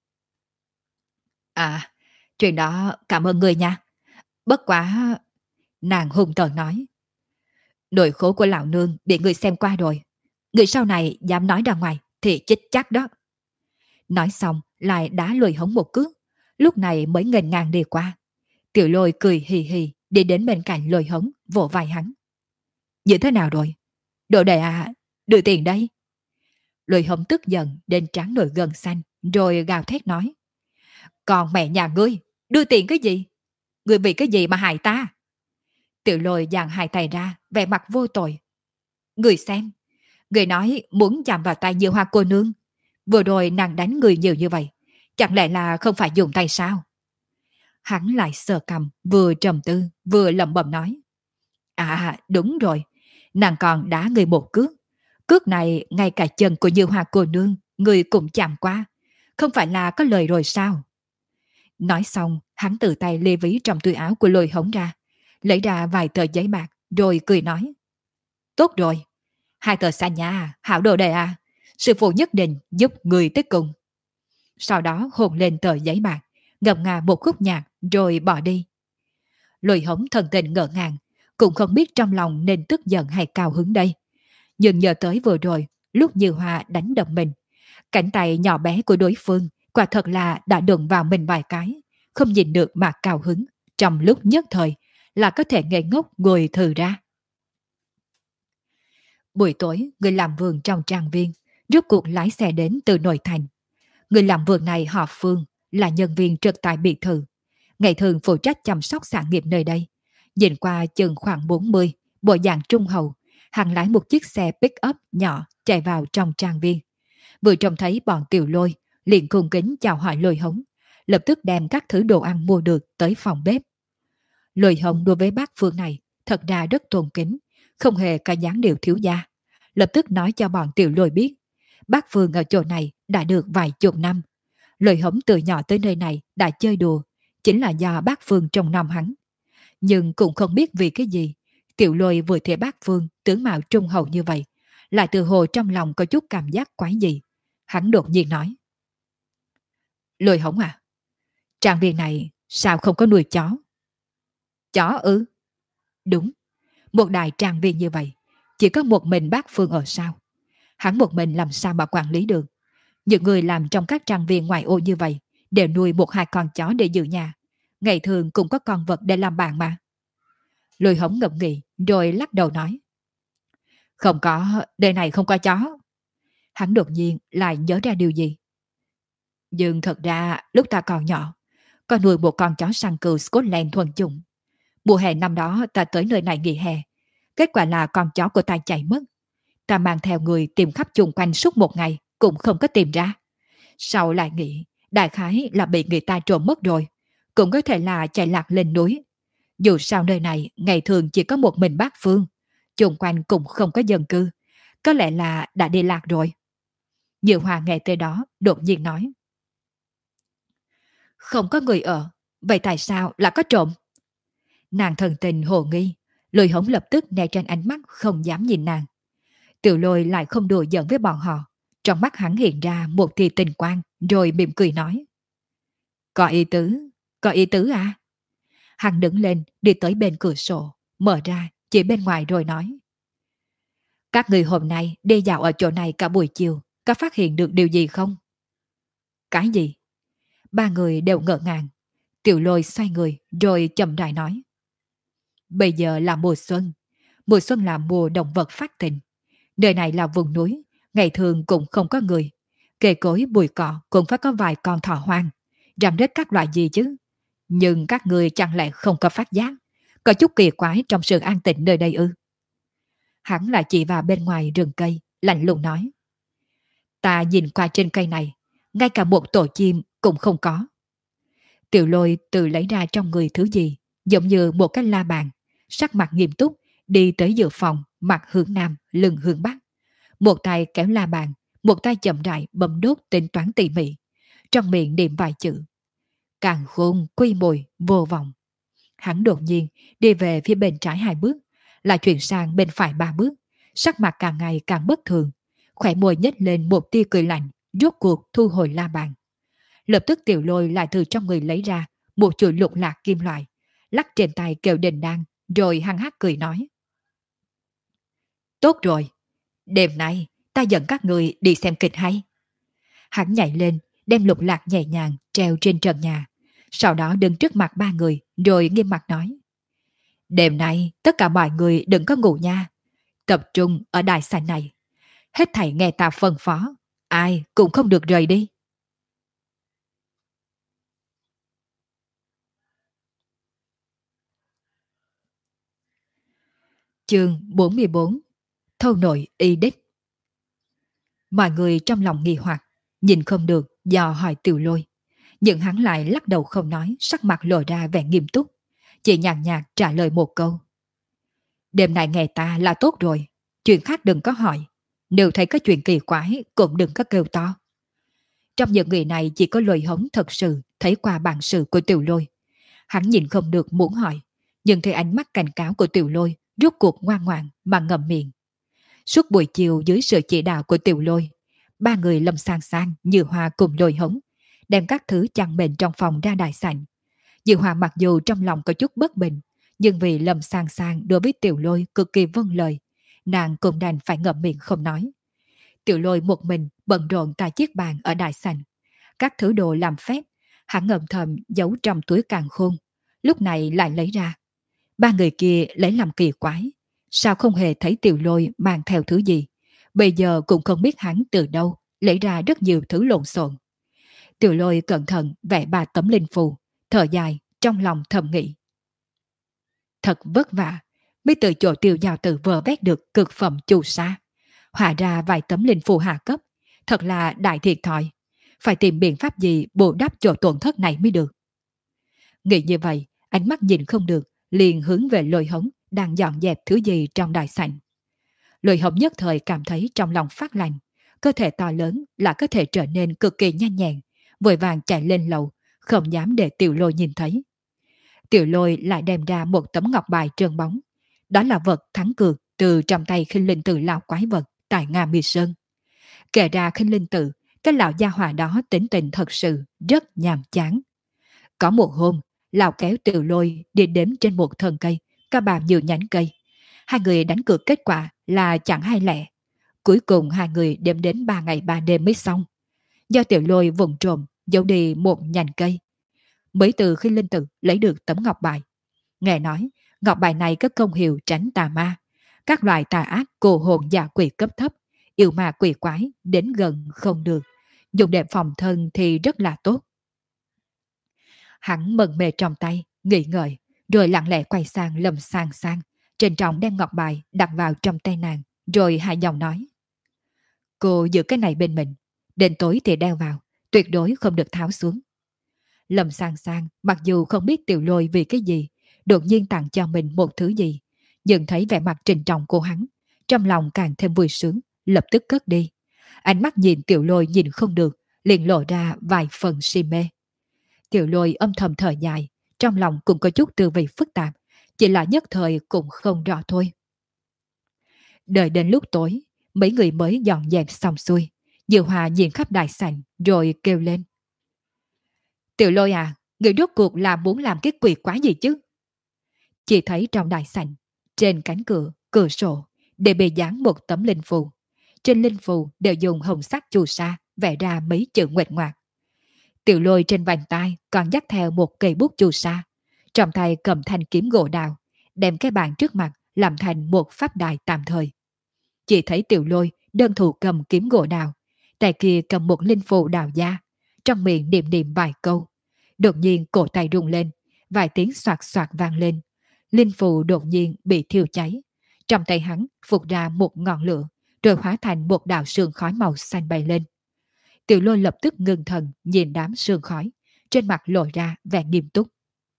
À, chuyện đó cảm ơn người nha. Bất quá... Nàng hung tợn nói. Nỗi khổ của lão nương bị người xem qua rồi. Người sau này dám nói ra ngoài thì chết chắc đó. Nói xong lại đá Lôi Hống một cước, lúc này mới nghênh ngang đi qua. Tiểu Lôi cười hì hì đi đến bên cạnh Lôi Hống, vỗ vai hắn. Như thế nào rồi? Đồ đệ à, đưa tiền đây. Lôi Hống tức giận đến trán nổi gân xanh, rồi gào thét nói. Còn mẹ nhà ngươi, đưa tiền cái gì? Ngươi vì cái gì mà hại ta? Tiểu Lôi giang hai tay ra, vẻ mặt vô tội. Người xem, người nói muốn chạm vào tay Như Hoa cô nương. Vừa rồi nàng đánh người nhiều như vậy, chẳng lẽ là không phải dùng tay sao? Hắn lại sờ cầm, vừa trầm tư, vừa lẩm bẩm nói. À đúng rồi, nàng còn đá người một cước. Cước này ngay cả chân của Như Hoa cô nương, người cũng chạm qua. Không phải là có lời rồi sao? Nói xong, hắn từ tay lê ví trong túi áo của Lôi Hống ra, lấy ra vài tờ giấy bạc, rồi cười nói. Tốt rồi, 2 tờ xa nhà, hảo đồ đệ à, sư phụ nhất định giúp người tới cùng. Sau đó hôn lên tờ giấy bạc, ngập ngà một khúc nhạc, rồi bỏ đi. Lôi Hống thần tình ngỡ ngàng, cũng không biết trong lòng nên tức giận hay cao hứng đây. Nhưng nhớ tới vừa rồi, lúc Như Hoa đánh đập mình, cánh tay nhỏ bé của đối phương quả thật là đã đụng vào mình vài cái, không nhìn được mà cao hứng, trong lúc nhất thời là có thể ngây ngốc ngồi thừ ra. Buổi tối, người làm vườn trong trang viên rốt cuộc lái xe đến từ nội thành. Người làm vườn này họ Phương, là nhân viên trực tại biệt thự, ngày thường phụ trách chăm sóc sản nghiệp nơi đây. Nhìn qua chừng khoảng 40, bộ dạng trung hậu, hắn lái một chiếc xe pick-up nhỏ chạy vào trong trang viên. Vừa trông thấy bọn Tiểu Lôi, liền cung kính chào hỏi Lôi Hống, lập tức đem các thứ đồ ăn mua được tới phòng bếp. Lôi Hống đối với bác Phương này thật ra rất tôn kính, không hề có dáng điệu thiếu gia. Lập tức nói cho bọn Tiểu Lôi biết, bác Phương ở chỗ này đã được vài chục năm. Lôi Hống từ nhỏ tới nơi này đã chơi đùa, chính là do bác Phương trông nom hắn. Nhưng cũng không biết vì cái gì, Tiểu Lôi vừa thấy bác Phương tướng mạo trung hậu như vậy, lại từ hồ trong lòng có chút cảm giác quái gì. Hắn đột nhiên nói. Lôi Hống à, trang viên này sao không có nuôi chó? Chó ư? Đúng, một đại trang viên như vậy, chỉ có một mình bác Phương ở sao? Hắn một mình làm sao mà quản lý được? Những người làm trong các trang viên ngoại ô như vậy đều nuôi 1-2 con chó để giữ nhà. Ngày thường cũng có con vật để làm bạn mà. Lôi Hống ngẫm nghĩ rồi lắc đầu nói. Không có, đời này không có chó. Hắn đột nhiên lại nhớ ra điều gì. Nhưng thật ra lúc ta còn nhỏ, có nuôi một con chó săn cừu Scotland thuần chủng. Mùa hè năm đó ta tới nơi này nghỉ hè. Kết quả là con chó của ta chạy mất. Ta mang theo người tìm khắp chung quanh suốt một ngày cũng không có tìm ra. Sau lại nghĩ, đại khái là bị người ta trộm mất rồi. Cũng có thể là chạy lạc lên núi. Dù sao nơi này ngày thường chỉ có một mình bác Phương. Chung quanh cũng không có dân cư. Có lẽ là đã đi lạc rồi. Như Hoa nghe tới đó đột nhiên nói. Không có người ở, vậy tại sao lại có trộm? Nàng thần tình hồ nghi, Lôi Hống lập tức né tránh ánh mắt không dám nhìn nàng. Tiểu Lôi lại không đùa giỡn với bọn họ, trong mắt hắn hiện ra một tia tình quang, rồi mỉm cười nói. Có ý tứ à? Hắn đứng lên đi tới bên cửa sổ, mở ra chỉ bên ngoài rồi nói. Các người hôm nay đi dạo ở chỗ này cả buổi chiều, có phát hiện được điều gì không? Cái gì? Ba người đều ngỡ ngàng. Tiểu Lôi xoay người rồi chậm rãi nói. Bây giờ là mùa xuân là mùa động vật phát tình. Nơi này là vùng núi, ngày thường cũng không có người. Cây cối bụi cỏ cũng phải có vài con thỏ hoang. răng rết các loại gì chứ. Nhưng các người chẳng lẽ không có phát giác, có chút kỳ quái trong sự an tĩnh nơi đây ư? Hắn lại chỉ vào bên ngoài rừng cây, lạnh lùng nói. Ta nhìn qua trên cây này, ngay cả một tổ chim cũng không có. Tiểu Lôi tự lấy ra trong người thứ gì, giống như một cái la bàn, sắc mặt nghiêm túc, đi tới giữa phòng, mặt hướng nam, lưng hướng bắc. Một tay kéo la bàn, một tay chậm rãi bấm đốt tính toán tỉ mỉ, trong miệng niệm vài chữ. Càng khôn, quy mùi, vô vọng. Hắn đột nhiên đi về phía bên trái 2 bước, lại chuyển sang bên phải 3 bước, sắc mặt càng ngày càng bất thường, khỏe môi nhếch lên một tia cười lạnh, rốt cuộc thu hồi la bàn. Lập tức Tiểu Lôi lại từ trong người lấy ra một chuỗi lục lạc kim loại, lắc trên tay kêu đình đan, rồi hăng hắc cười nói. Tốt rồi, đêm nay ta dẫn các người đi xem kịch hay. Hắn nhảy lên, đem lục lạc nhẹ nhàng treo trên trần nhà, sau đó đứng trước mặt 3 người, rồi nghiêm mặt nói. Đêm nay tất cả mọi người đừng có ngủ nha, tập trung ở đài sảnh này. Hết thảy nghe ta phân phó, ai cũng không được rời đi. Chương 44. Thâu nội y đích. Mọi người trong lòng nghi hoặc, nhìn không được, dò hỏi Tiểu Lôi. Nhưng hắn lại lắc đầu không nói, sắc mặt lộ ra vẻ nghiêm túc. Chỉ nhàn nhạt trả lời một câu. Đêm nay nghe ta là tốt rồi, chuyện khác đừng có hỏi. Nếu thấy có chuyện kỳ quái cũng đừng có kêu to. Trong những người này chỉ có Lôi Hống thật sự thấy qua bản sự của Tiểu Lôi. Hắn nhìn không được muốn hỏi, nhưng thấy ánh mắt cảnh cáo của Tiểu Lôi rốt cuộc ngoan ngoãn mà ngậm miệng. Suốt buổi chiều dưới sự chỉ đạo của Tiểu Lôi, 3 người Lâm Sang Sang, Như Hoa cùng Lôi Hống đem các thứ chăn mền trong phòng ra đại sảnh. Như Hoa mặc dù trong lòng có chút bất bình, nhưng vì Lâm Sang Sang đối với Tiểu Lôi cực kỳ vâng lời, nàng cũng đành phải ngậm miệng không nói. Tiểu Lôi một mình bận rộn tại chiếc bàn ở đại sảnh. Các thứ đồ làm phép, hắn ngầm thầm giấu trong túi càn khôn, lúc này lại lấy ra. 3 người kia lấy làm kỳ quái, sao không hề thấy Tiểu Lôi mang theo thứ gì, bây giờ cũng không biết hắn từ đâu lấy ra rất nhiều thứ lộn xộn. Tiểu Lôi cẩn thận vẽ 3 tấm linh phù, thở dài trong lòng thầm nghĩ. Thật vất vả mới từ chỗ Tiêu Giao Tử vơ vét được cực phẩm chu sa, hóa ra vài tấm linh phù hạ cấp, thật là đại thiệt thòi, phải tìm biện pháp gì bù đắp chỗ tổn thất này mới được. Nghĩ như vậy, ánh mắt nhìn không được, liền hướng về Lôi Hống đang dọn dẹp thứ gì trong đại sảnh. Lôi Hống nhất thời cảm thấy trong lòng phát lạnh, cơ thể to lớn là có thể trở nên cực kỳ nhanh nhẹn, vội vàng chạy lên lầu, không dám để Tiểu Lôi nhìn thấy. Tiểu Lôi lại đem ra một tấm ngọc bài trơn bóng, đó là vật thắng cược từ trong tay Khinh Linh Tử lão quái vật tại Nga Mi Sơn. Kể ra Khinh Linh Tử, cái lão gia hỏa đó tính tình thật sự rất nhàm chán. Có một hôm, lão kéo Tiểu Lôi đi đếm trên một thân cây, cả bàn nhiều nhánh cây. 2 người đánh cược kết quả là chẳng hay lẻ. Cuối cùng 2 người đếm đến 3 ngày 3 đêm mới xong. Do Tiểu Lôi vùng trộm giấu đi một nhành cây, mới từ khi Linh Tử lấy được tấm ngọc bài. Nghe nói, ngọc bài này có công hiệu tránh tà ma, các loại tà ác cô hồn giả quỷ cấp thấp, yêu ma quỷ quái đến gần không được, dùng để phòng thân thì rất là tốt. Hắn mừng mê trong tay, nghĩ ngợi, rồi lặng lẽ quay sang Lâm Sang Sang, trịnh trọng đem ngọc bài đặt vào trong tay nàng, rồi hạ giọng nói. Cô giữ cái này bên mình, đến tối thì đeo vào, tuyệt đối không được tháo xuống. Lâm Sang Sang mặc dù không biết Tiểu Lôi vì cái gì, đột nhiên tặng cho mình một thứ gì, nhưng thấy vẻ mặt trịnh trọng của hắn, trong lòng càng thêm vui sướng, lập tức cất đi. Ánh mắt nhìn Tiểu Lôi nhìn không được, liền lộ ra vài phần si mê. Tiểu Lôi âm thầm thở dài, trong lòng cũng có chút tư vị phức tạp, chỉ là nhất thời cũng không rõ thôi. Đợi đến lúc tối, mấy người mới dọn dẹp xong xuôi, Diệu Hòa nhìn khắp đại sảnh rồi kêu lên. Tiểu Lôi à, người rốt cuộc là muốn làm cái quỷ quái gì chứ? Chỉ thấy trong đại sảnh, trên cánh cửa, cửa sổ, để bề dán một tấm linh phù. Trên linh phù đều dùng hồng sắc chu sa vẽ ra mấy chữ nguệch ngoạc. Tiểu Lôi trên vành tay còn dắt theo một cây bút chu sa, trong tay cầm thanh kiếm gỗ đào, đem cái bàn trước mặt làm thành một pháp đài tạm thời. Chỉ thấy Tiểu Lôi đơn thủ cầm kiếm gỗ đào, tay kia cầm một linh phù đào da, trong miệng niệm niệm vài câu, Đột nhiên cổ tay rung lên, vài tiếng xoạt xoạt vang lên. Linh phù đột nhiên bị thiêu cháy. Trong tay hắn phụt ra một ngọn lửa, rồi hóa thành một đạo sương khói màu xanh bay lên. Tiểu Lôi lập tức ngưng thần nhìn đám sương khói, trên mặt lộ ra vẻ nghiêm túc.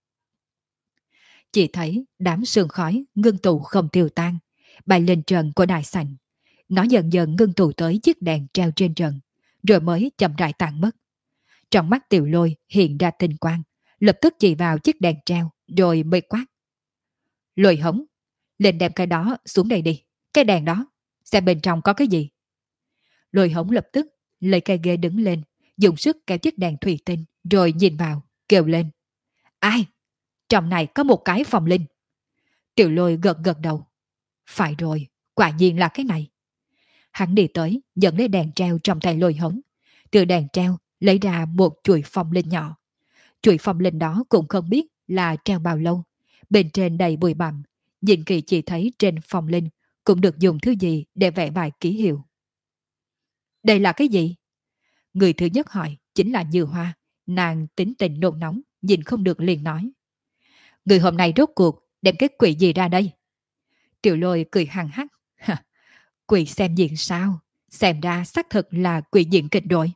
Chỉ thấy đám sương khói ngưng tụ không tiêu tan, bay lên trần của đại sảnh. Nó dần dần ngưng tụ tới chiếc đèn treo trên trần, rồi mới chậm rãi tan mất. Trong mắt Tiểu Lôi hiện ra tinh quang, lập tức chỉ vào chiếc đèn treo, rồi mới quát. Lôi hống, lên đem cái đó xuống đây đi, cái đèn đó, xem bên trong có cái gì. Lôi hống lập tức lấy cây ghế đứng lên, dùng sức kéo chiếc đèn thủy tinh, rồi nhìn vào, kêu lên. Ai? Trong này có một cái phòng linh. Tiểu Lôi gật gật đầu. Phải rồi, quả nhiên là cái này. Hắn đi tới, dẫn lấy đèn treo trong tay Lôi hống. Từ đèn treo lấy ra một chuỗi phong linh nhỏ. Chuỗi phong linh đó cũng không biết là treo bao lâu. Bên trên đầy bụi bặm, nhìn kỹ chỉ thấy trên phong linh cũng được dùng thứ gì để vẽ vài ký hiệu. Đây là cái gì? Người thứ nhất hỏi chính là Như Hoa. Nàng tính tình nôn nóng, nhìn không được liền nói. Người hôm nay rốt cuộc đem cái quỷ gì ra đây? Tiểu Lôi cười hằng hắc. Quỷ xem diện sao? Xem ra xác thực là quỷ diện kịch rồi.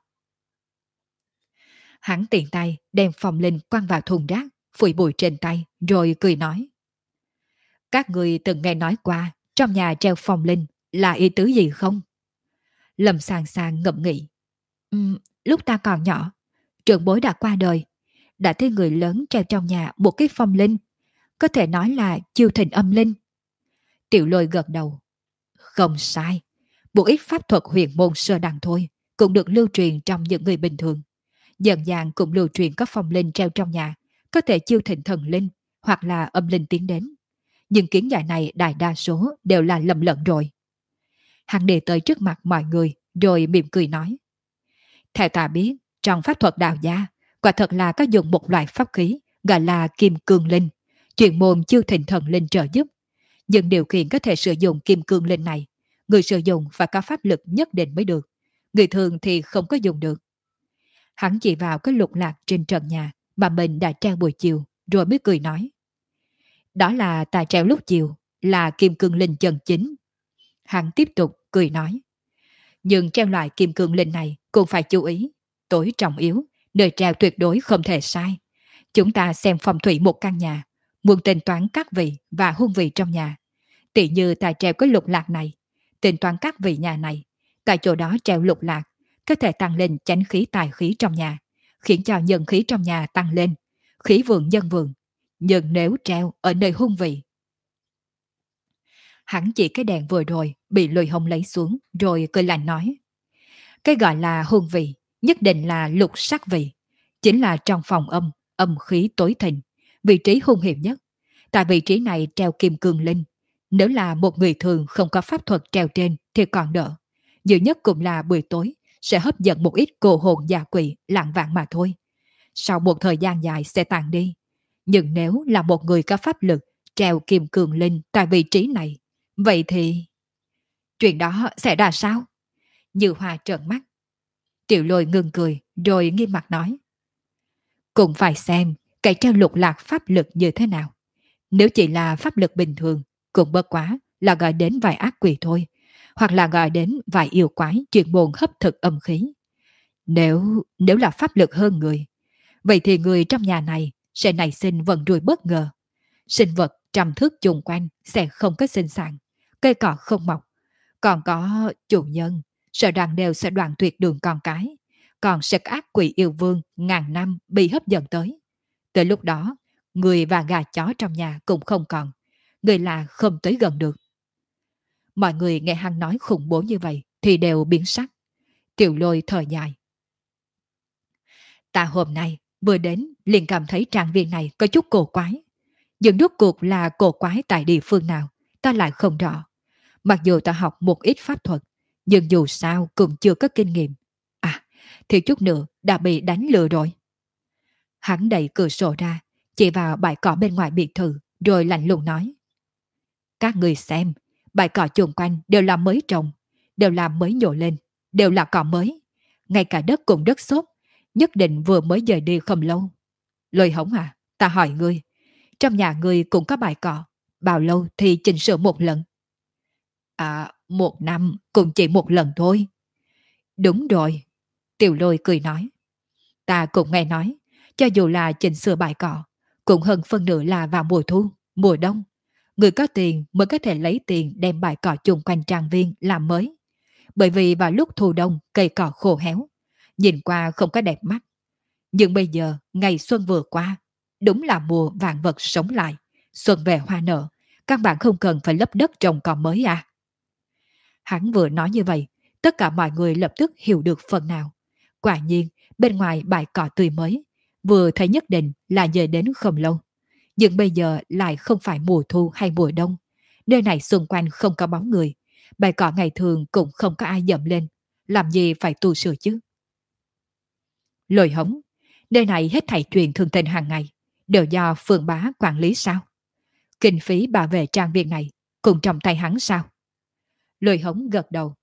Hắn tiện tay đem phong linh quăng vào thùng rác, phủi bụi trên tay, rồi cười nói. Các người từng nghe nói qua trong nhà treo phong linh là ý tứ gì không? Lâm Sàng Sàng ngẫm nghĩ. Lúc ta còn nhỏ, trưởng bối đã qua đời, đã thấy người lớn treo trong nhà một cái phong linh, có thể nói là chiêu thỉnh âm linh. Tiểu Lôi gật đầu. Không sai, một ít pháp thuật huyền môn sơ đẳng thôi, cũng được lưu truyền trong những người bình thường. Dần dàng cũng lưu truyền có phong linh treo trong nhà, có thể chiêu thỉnh thần linh hoặc là âm linh tiến đến. Nhưng kiến giải này đại đa số đều là lầm lẫn rồi. Hắn đi tới trước mặt mọi người, rồi mỉm cười nói. Theo ta biết, trong pháp thuật đạo gia, quả thật là có dùng một loại pháp khí gọi là kim cương linh, chuyên môn chiêu thỉnh thần linh trợ giúp. Nhưng điều kiện có thể sử dụng kim cương linh này, người sử dụng phải có pháp lực nhất định mới được. Người thường thì không có dùng được. Hắn chỉ vào cái lục lạc trên trần nhà mà mình đã treo buổi chiều, rồi mới cười nói. Đó là ta treo lúc chiều, là kim cương linh chân chính. Hắn tiếp tục cười nói. Nhưng treo loại kim cương linh này cũng phải chú ý. Tối trọng yếu, nơi treo tuyệt đối không thể sai. Chúng ta xem phong thủy một căn nhà, muốn tính toán các vị và hương vị trong nhà. Tỷ như ta treo cái lục lạc này, tính toán các vị nhà này, tại chỗ đó treo lục lạc, có thể tăng lên chánh khí tài khí trong nhà, khiến cho nhân khí trong nhà tăng lên, khí vượng nhân vượng. Nhưng nếu treo ở nơi hung vị. Hắn chỉ cái đèn vừa rồi bị Lôi Hồng lấy xuống, rồi cười lạnh nói. Cái gọi là hung vị nhất định là lục sắc vị, chính là trong phòng âm, âm khí tối thịnh, vị trí hung hiểm nhất. Tại vị trí này treo kim cương linh, nếu là một người thường không có pháp thuật treo trên thì còn đỡ. Nhiều nhất cũng là buổi tối sẽ hấp dẫn một ít cô hồn già quỷ lạng vạn mà thôi. Sau một thời gian dài sẽ tàn đi. Nhưng nếu là một người có pháp lực treo kim cương linh tại vị trí này, vậy thì chuyện đó sẽ ra sao? Như Hoa trợn mắt. Tiểu Lôi ngừng cười, rồi nghiêm mặt nói. Cũng phải xem cái treo lục lạc pháp lực như thế nào. Nếu chỉ là pháp lực bình thường, cũng bất quá là gọi đến vài ác quỷ thôi, hoặc là gọi đến vài yêu quái chuyên môn hấp thực âm khí. Nếu là pháp lực hơn người, vậy thì người trong nhà này sẽ nảy sinh vận rủi bất ngờ. Sinh vật trăm thước chung quanh sẽ không có sinh sản, cây cỏ không mọc. Còn có chủ nhân, sợ rằng đều sẽ đoạn tuyệt đường con cái. Còn sẽ có ác quỷ yêu vương ngàn năm bị hấp dẫn tới. Tới lúc đó, người và gà chó trong nhà cũng không còn. Người là không tới gần được. Mọi người nghe hắn nói khủng bố như vậy thì đều biến sắc. Tiểu Lôi thở dài. Ta hôm nay vừa đến liền cảm thấy trang viên này có chút cổ quái. Nhưng rốt cuộc là cổ quái tại địa phương nào, ta lại không rõ. Mặc dù ta học một ít pháp thuật, nhưng dù sao cũng chưa có kinh nghiệm. À, thì chút nữa đã bị đánh lừa rồi. Hắn đẩy cửa sổ ra, chỉ vào bãi cỏ bên ngoài biệt thự, rồi lạnh lùng nói. Các người xem, bãi cỏ chung quanh đều là mới trồng, đều là mới nhổ lên, đều là cỏ mới. Ngay cả đất cũng đất xốp, nhất định vừa mới dời đi không lâu. Lôi Hống à, ta hỏi ngươi, trong nhà ngươi cũng có bài cọ, bao lâu thì chỉnh sửa một lần? À, một năm cũng chỉ một lần thôi. Đúng rồi, Tiểu Lôi cười nói. Ta cũng nghe nói, cho dù là chỉnh sửa bài cọ, cũng hơn phân nửa là vào mùa thu, mùa đông. Người có tiền mới có thể lấy tiền đem bài cọ chung quanh trang viên làm mới. Bởi vì vào lúc thu đông cây cọ khô héo, nhìn qua không có đẹp mắt. Nhưng bây giờ ngày xuân vừa qua, đúng là mùa vạn vật sống lại, xuân về hoa nở, các bạn không cần phải lấp đất trồng cỏ mới à. Hắn vừa nói như vậy, tất cả mọi người lập tức hiểu được phần nào. Quả nhiên, bên ngoài bãi cỏ tươi mới, vừa thấy nhất định là về đến không lâu. Nhưng bây giờ lại không phải mùa thu hay mùa đông. Nơi này xung quanh không có bóng người. Bãi cỏ ngày thường cũng không có ai dậm lên. Làm gì phải tu sửa chứ? Lôi Hống, nơi này hết thảy chuyện thường tình hàng ngày, đều do Phương Bá quản lý sao? Kinh phí bảo vệ trang viên này cùng trong tay hắn sao? Lôi Hống gật đầu.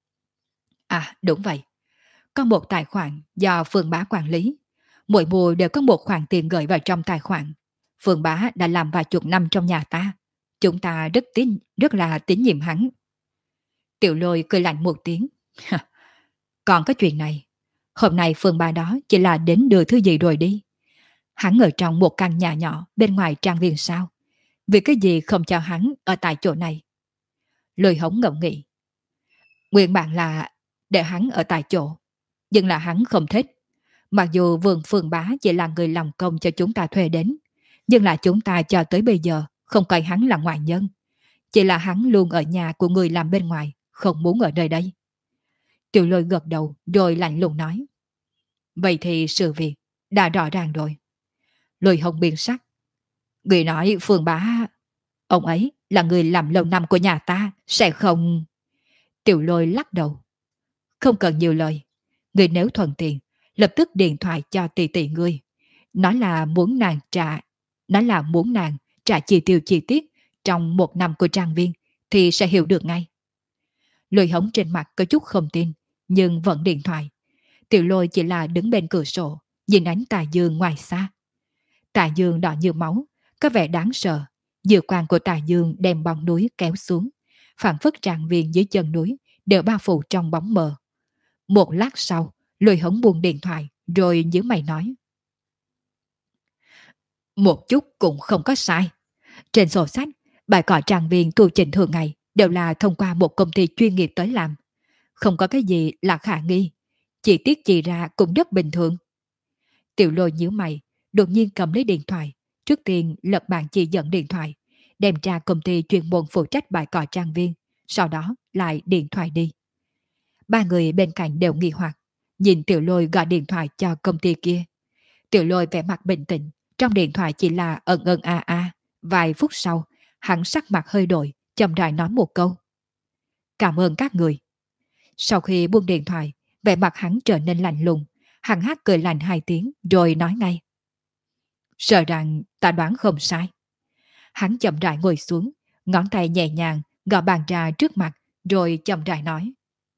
À đúng vậy, có một tài khoản do Phương Bá quản lý. Mỗi mùa đều có một khoản tiền gửi vào trong tài khoản. Phương Bá đã làm vài chục năm trong nhà ta. Chúng ta rất là tín nhiệm hắn. Tiểu Lôi cười lạnh một tiếng. Còn có chuyện này, hôm nay Phương Bá đó chỉ là đến đưa thứ gì rồi đi. Hắn ở trong một căn nhà nhỏ bên ngoài trang viên sao? Vì cái gì không cho hắn ở tại chỗ này? Lôi Hống ngẫm nghĩ. Nguyện bạn là để hắn ở tại chỗ, nhưng là hắn không thích. Mặc dù vườn Phương Bá chỉ là người làm công cho chúng ta thuê đến, nhưng là chúng ta cho tới bây giờ không coi hắn là ngoại nhân. Chỉ là hắn luôn ở nhà của người làm bên ngoài, không muốn ở nơi đây. Tiểu Lôi gật đầu rồi lạnh lùng nói. Vậy thì sự việc đã rõ ràng rồi. Lôi Hồng biến sắc. Người nói Phương Bá, ông ấy là người làm lâu năm của nhà ta, sẽ không... Tiểu Lôi lắc đầu. Không cần nhiều lời. Người nếu thuận tiện, lập tức điện thoại cho tỷ tỷ ngươi. Nói là muốn nàng trả, nói là muốn nàng trả chi tiết trong một năm của trang viên, thì sẽ hiểu được ngay. Lôi Hống trên mặt có chút không tin, nhưng vẫn điện thoại. Tiểu Lôi chỉ là đứng bên cửa sổ, nhìn ánh tà dương ngoài xa. Tà dương đỏ như máu, có vẻ đáng sợ. Dư quang của tà dương đem bóng núi kéo xuống, phản phất trang viên dưới chân núi đều bao phủ trong bóng mờ. Một lát sau, Lôi Hống buông điện thoại, rồi nhíu mày nói. Một chút cũng không có sai. Trên sổ sách, bài cọ trang viên tu trình thường ngày đều là thông qua một công ty chuyên nghiệp tới làm. Không có cái gì là khả nghi. Chi tiết chỉ ra cũng rất bình thường. Tiểu Lôi nhíu mày, đột nhiên cầm lấy điện thoại. Trước tiên lật bàn chỉ dẫn điện thoại, đem ra công ty chuyên môn phụ trách bài cọ trang viên. Sau đó lại điện thoại đi. Ba người bên cạnh đều nghi hoặc, nhìn Tiểu Lôi gọi điện thoại cho công ty kia. Tiểu Lôi vẻ mặt bình tĩnh, trong điện thoại chỉ là ân a. Vài phút sau, hắn sắc mặt hơi đổi, chậm rãi nói một câu. Cảm ơn các người. Sau khi buông điện thoại, vẻ mặt hắn trở nên lạnh lùng, hắn hát cười lạnh hai tiếng rồi nói ngay. Sợ rằng ta đoán không sai. Hắn chậm rãi ngồi xuống, ngón tay nhẹ nhàng gõ bàn ra trước mặt rồi chậm rãi nói.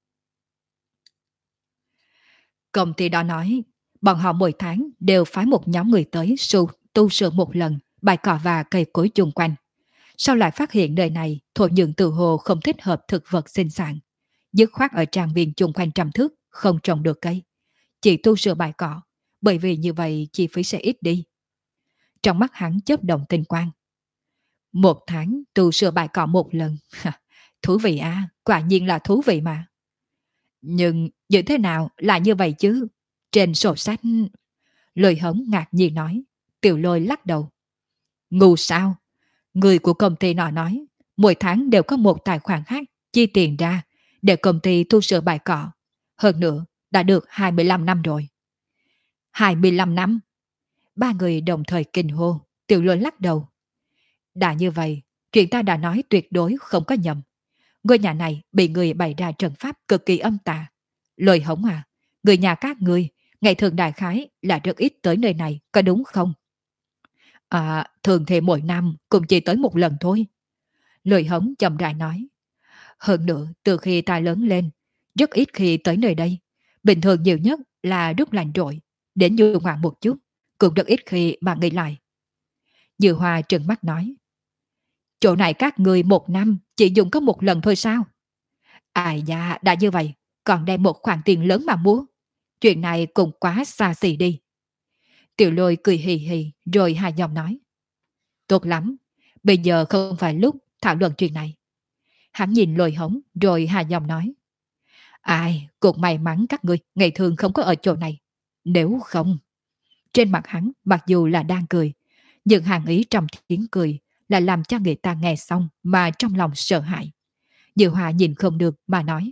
Công ty đó nói, bọn họ mỗi tháng đều phái một nhóm người tới tu sửa một lần bài cỏ và cây cối chung quanh. Sau lại phát hiện nơi này thổ nhưỡng tự hồ không thích hợp thực vật sinh sản. Dứt khoát ở trang viên chung quanh trăm thước không trồng được cây. Chỉ tu sửa bài cỏ, bởi vì như vậy chi phí sẽ ít đi. Trong mắt hắn chớp động tinh quang. Một tháng tu sửa bài cỏ một lần. Thú vị à, quả nhiên là thú vị mà. Nhưng như thế nào là như vậy chứ? Trên sổ sách... Lôi Hống ngạc nhiên nói. Tiểu Lôi lắc đầu. Ngu sao? Người của công ty nọ nói, mỗi tháng đều có một tài khoản khác chi tiền ra để công ty tu sửa bài cỏ. Hơn nữa, đã được 25 năm rồi. 25 năm? Ba người đồng thời kinh hô. Tiểu Lôi lắc đầu. Đã như vậy, chuyện ta đã nói tuyệt đối không có nhầm. Ngôi nhà này bị người bày ra trận pháp cực kỳ âm tà. Lôi Hống à, người nhà các ngươi, ngày thường đại khái là rất ít tới nơi này, có đúng không? À, thường thì mỗi năm cũng chỉ tới một lần thôi. Lôi Hống chậm rãi nói. Hơn nữa, từ khi ta lớn lên, rất ít khi tới nơi đây. Bình thường nhiều nhất là lúc lạnh rội, đến du ngoạn một chút, cũng rất ít khi mà nghĩ lại. Dư Hoa trừng mắt nói, chỗ này các người một năm chỉ dùng có một lần thôi sao? Ai da, đã như vậy, còn đem một khoản tiền lớn mà mua. Chuyện này cũng quá xa xỉ đi. Tiểu Lôi cười hì hì rồi hài lòng nói, tốt lắm, bây giờ không phải lúc thảo luận chuyện này. Hắn nhìn Lôi Hống rồi hài lòng nói, ai, cũng may mắn các ngươi ngày thường không có ở chỗ này. Nếu không... Trên mặt hắn mặc dù là đang cười, nhưng hàng ý trong tiếng cười là làm cho người ta nghe xong mà trong lòng sợ hãi. Dư Hoa nhìn không được mà nói,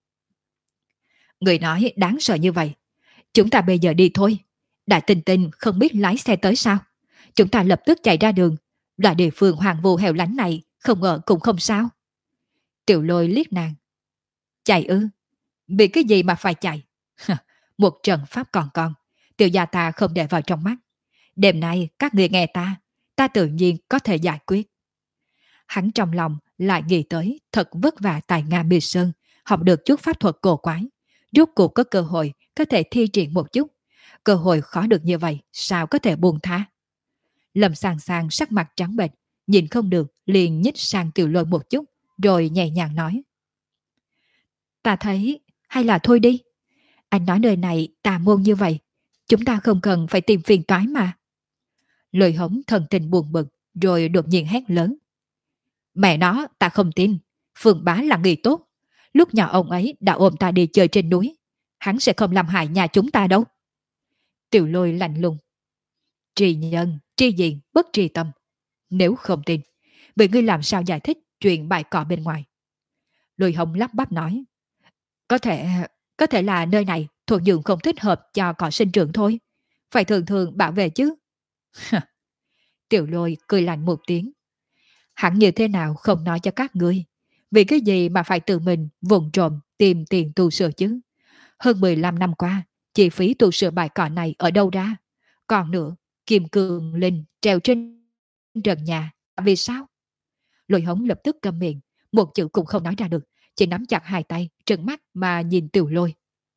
người nói đáng sợ như vậy, chúng ta bây giờ đi thôi. Đại Tinh Tinh không biết lái xe tới sao? Chúng ta lập tức chạy ra đường. Loại địa phương hoàng vu hẻo lánh này không ở cũng không sao. Tiểu Lôi liếc nàng, chạy ư? Vì cái gì mà phải chạy? Một trận pháp còn, tiểu gia ta không để vào trong mắt. Đêm nay các người nghe ta tự nhiên có thể giải quyết. Hắn trong lòng lại nghĩ tới thật vất vả tại Nga Mi Sơn, học được chút pháp thuật cổ quái. Rốt cuộc có cơ hội có thể thi triển một chút. Cơ hội khó được như vậy, sao có thể buông tha? Lâm Sàng Sàng sắc mặt trắng bệch, nhìn không được liền nhích sang Tiểu Lôi một chút, rồi nhẹ nhàng nói, ta thấy hay là thôi đi. Anh nói nơi này tà môn như vậy, chúng ta không cần phải tìm phiền toái mà. Lôi Hống thần tình buồn bực, rồi đột nhiên hét lớn, mẹ nó, ta không tin. Phương Bá là người tốt. Lúc nhỏ ông ấy đã ôm ta đi chơi trên núi. Hắn sẽ không làm hại nhà chúng ta đâu. Tiểu Lôi lạnh lùng, tri nhân, tri diện, bất tri tâm. Nếu không tin, vậy ngươi làm sao giải thích chuyện bại cọ bên ngoài? Lôi Hồng lắp bắp nói, có thể, có thể là nơi này thuộc dưỡng không thích hợp cho cỏ sinh trưởng thôi. Phải thường thường bảo vệ chứ. Tiểu Lôi cười lạnh một tiếng, hẳn như thế nào không nói cho các ngươi. Vì cái gì mà phải tự mình vụng trộm tìm tiền tu sửa chứ? Hơn 15 năm qua, chi phí tu sửa bài cỏ này ở đâu ra? Còn nữa, kim cương linh treo trên trần nhà, vì sao? Lôi Hống lập tức câm miệng, một chữ cũng không nói ra được, chỉ nắm chặt hai tay, trừng mắt mà nhìn Tiểu Lôi.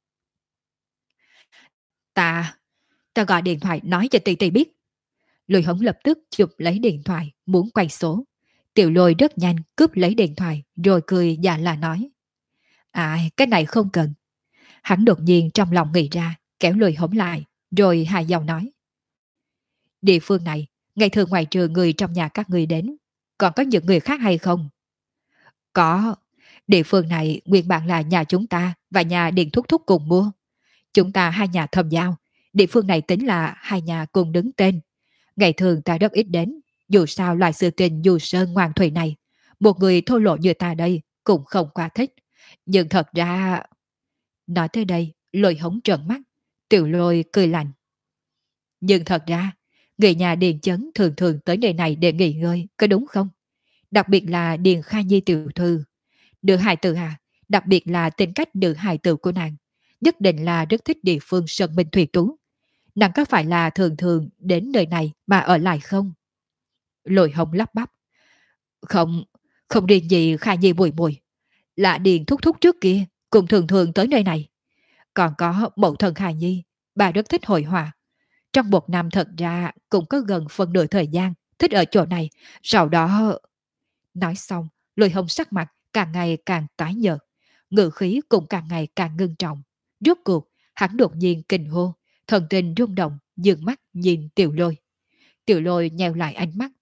Ta gọi điện thoại nói cho tỷ tỷ biết. Lôi Hống lập tức chụp lấy điện thoại, muốn quay số. Tiểu Lôi rất nhanh cướp lấy điện thoại, rồi cười dạ là nói, cái này không cần. Hắn đột nhiên trong lòng nghĩ ra, kéo Lôi Hống lại, rồi hài giọng nói, địa phương này, ngày thường ngoài trừ người trong nhà các người đến, còn có những người khác hay không? Có. Địa phương này nguyên bản là nhà chúng ta và nhà Điền Thúc Thúc cùng mua. Chúng ta hai nhà thầm giao. Địa phương này tính là hai nhà cùng đứng tên. Ngày thường ta rất ít đến. Dù sao loại sự tình dù sơn ngoan thủy này, một người thô lộ như ta đây cũng không quá thích. Nhưng thật ra... Nói tới đây, Lôi Hống trợn mắt. Tiểu Lôi cười lạnh. Nhưng thật ra, người nhà Điền Chấn thường thường tới nơi này để nghỉ ngơi, có đúng không? Đặc biệt là Điền Kha Nhi tiểu thư. Nữ hài tử đặc biệt là tính cách nữ hài tử của nàng, nhất định là rất thích địa phương Sơn Minh Thủy Tú. Nàng có phải là thường thường đến nơi này mà ở lại không? Lôi Hồng lắp bắp. Không, không riêng gì Kha Nhi Bùi Bùi. Là Điền Thúc Thúc trước kia, cũng thường thường tới nơi này. Còn có mẫu thân Kha Nhi, bà rất thích hội họa. Trong một năm thật ra cũng có gần phần nửa thời gian thích ở chỗ này, sau đó... Nói xong, Lôi Hồng sắc mặt càng ngày càng tái nhợt, ngữ khí cũng càng ngày càng ngưng trọng. Rốt cuộc, hắn đột nhiên kinh hô, thần tình rung động, dừng mắt nhìn Tiểu Lôi. Tiểu Lôi nheo lại ánh mắt.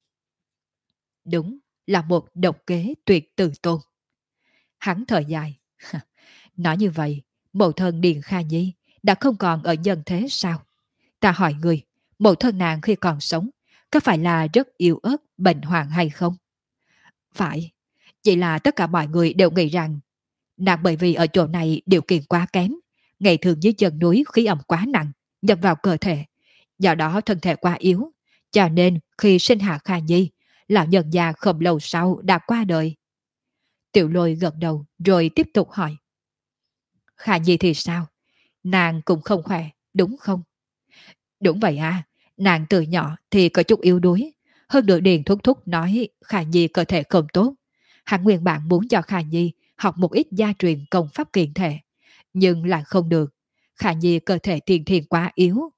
Đúng là một độc kế tuyệt từ tôn. Hắn thở dài. Nói như vậy, mẫu thân Điền Kha Nhi đã không còn ở nhân thế sao? Ta hỏi người, mẫu thân nàng khi còn sống, có phải là rất yếu ớt, bệnh hoạn hay không? Phải, chỉ là tất cả mọi người đều nghĩ rằng nàng bởi vì ở chỗ này điều kiện quá kém, ngày thường dưới chân núi khí ẩm quá nặng, nhập vào cơ thể, do đó thân thể quá yếu, cho nên khi sinh hạ Kha Nhi, lão nhân già không lâu sau đã qua đời. Tiểu Lôi gật đầu rồi tiếp tục hỏi. Kha Nhi thì sao? Nàng cũng không khỏe, đúng không? Đúng vậy nàng từ nhỏ thì có chút yếu đuối. Hơn nữa Điền Thúc Thúc nói Kha Nhi cơ thể không tốt. Hắn nguyên bản muốn cho Kha Nhi học một ít gia truyền công pháp kiện thể, nhưng lại không được. Kha Nhi cơ thể tiền thiền quá yếu,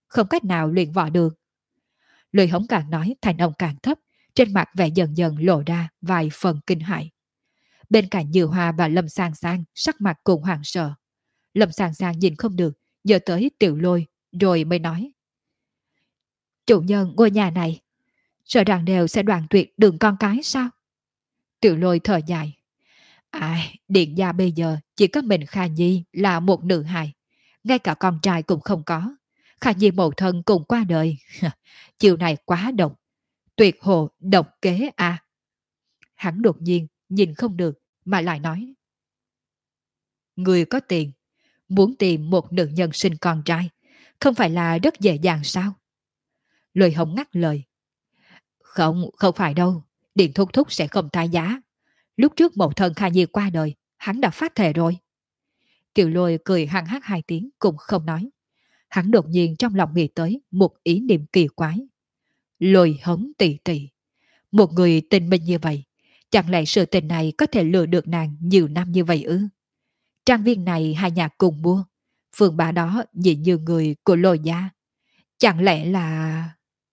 không cách nào luyện võ được. Lôi Hống càng nói thành âm càng thấp, trên mặt vẻ dần dần lộ ra vài phần kinh hãi. Bên cạnh Như Hoa và Lâm Sang Sang sắc mặt cùng hoảng sợ. Lâm Sang Sang nhìn không được, nhớ tới Tiểu Lôi, rồi mới nói. Chủ nhân ngôi nhà này, sợ rằng đều sẽ đoạn tuyệt đường con cái sao? Tiểu Lôi thở dài. Ai, điện gia bây giờ chỉ có mình Kha Nhi là một nữ hài, ngay cả con trai cũng không có. Kha Nhi mẫu thân cùng qua đời. Chiều này quá độc, tuyệt hồ độc kế à. Hắn đột nhiên nhìn không được mà lại nói. Người có tiền, muốn tìm một nữ nhân sinh con trai, không phải là rất dễ dàng sao? Lôi Hồng ngắt lời. Không, không phải đâu, Điện Thúc Thúc sẽ không tái giá. Lúc trước mẫu thân Kha Nhi qua đời, hắn đã phát thề rồi. Tiểu Lôi cười hăng hắc hai tiếng cũng không nói. Hắn đột nhiên trong lòng nghĩ tới một ý niệm kỳ quái. Lôi Hống tỷ tỷ, một người tình minh như vậy, chẳng lẽ sự tình này có thể lừa được nàng nhiều năm như vậy ư? Trang viên này hai nhà cùng mua, phường bà đó nhìn như người của Lôi gia. Chẳng lẽ là...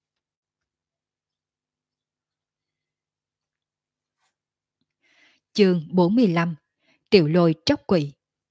Chương 45. Tiểu Lôi tróc quỷ.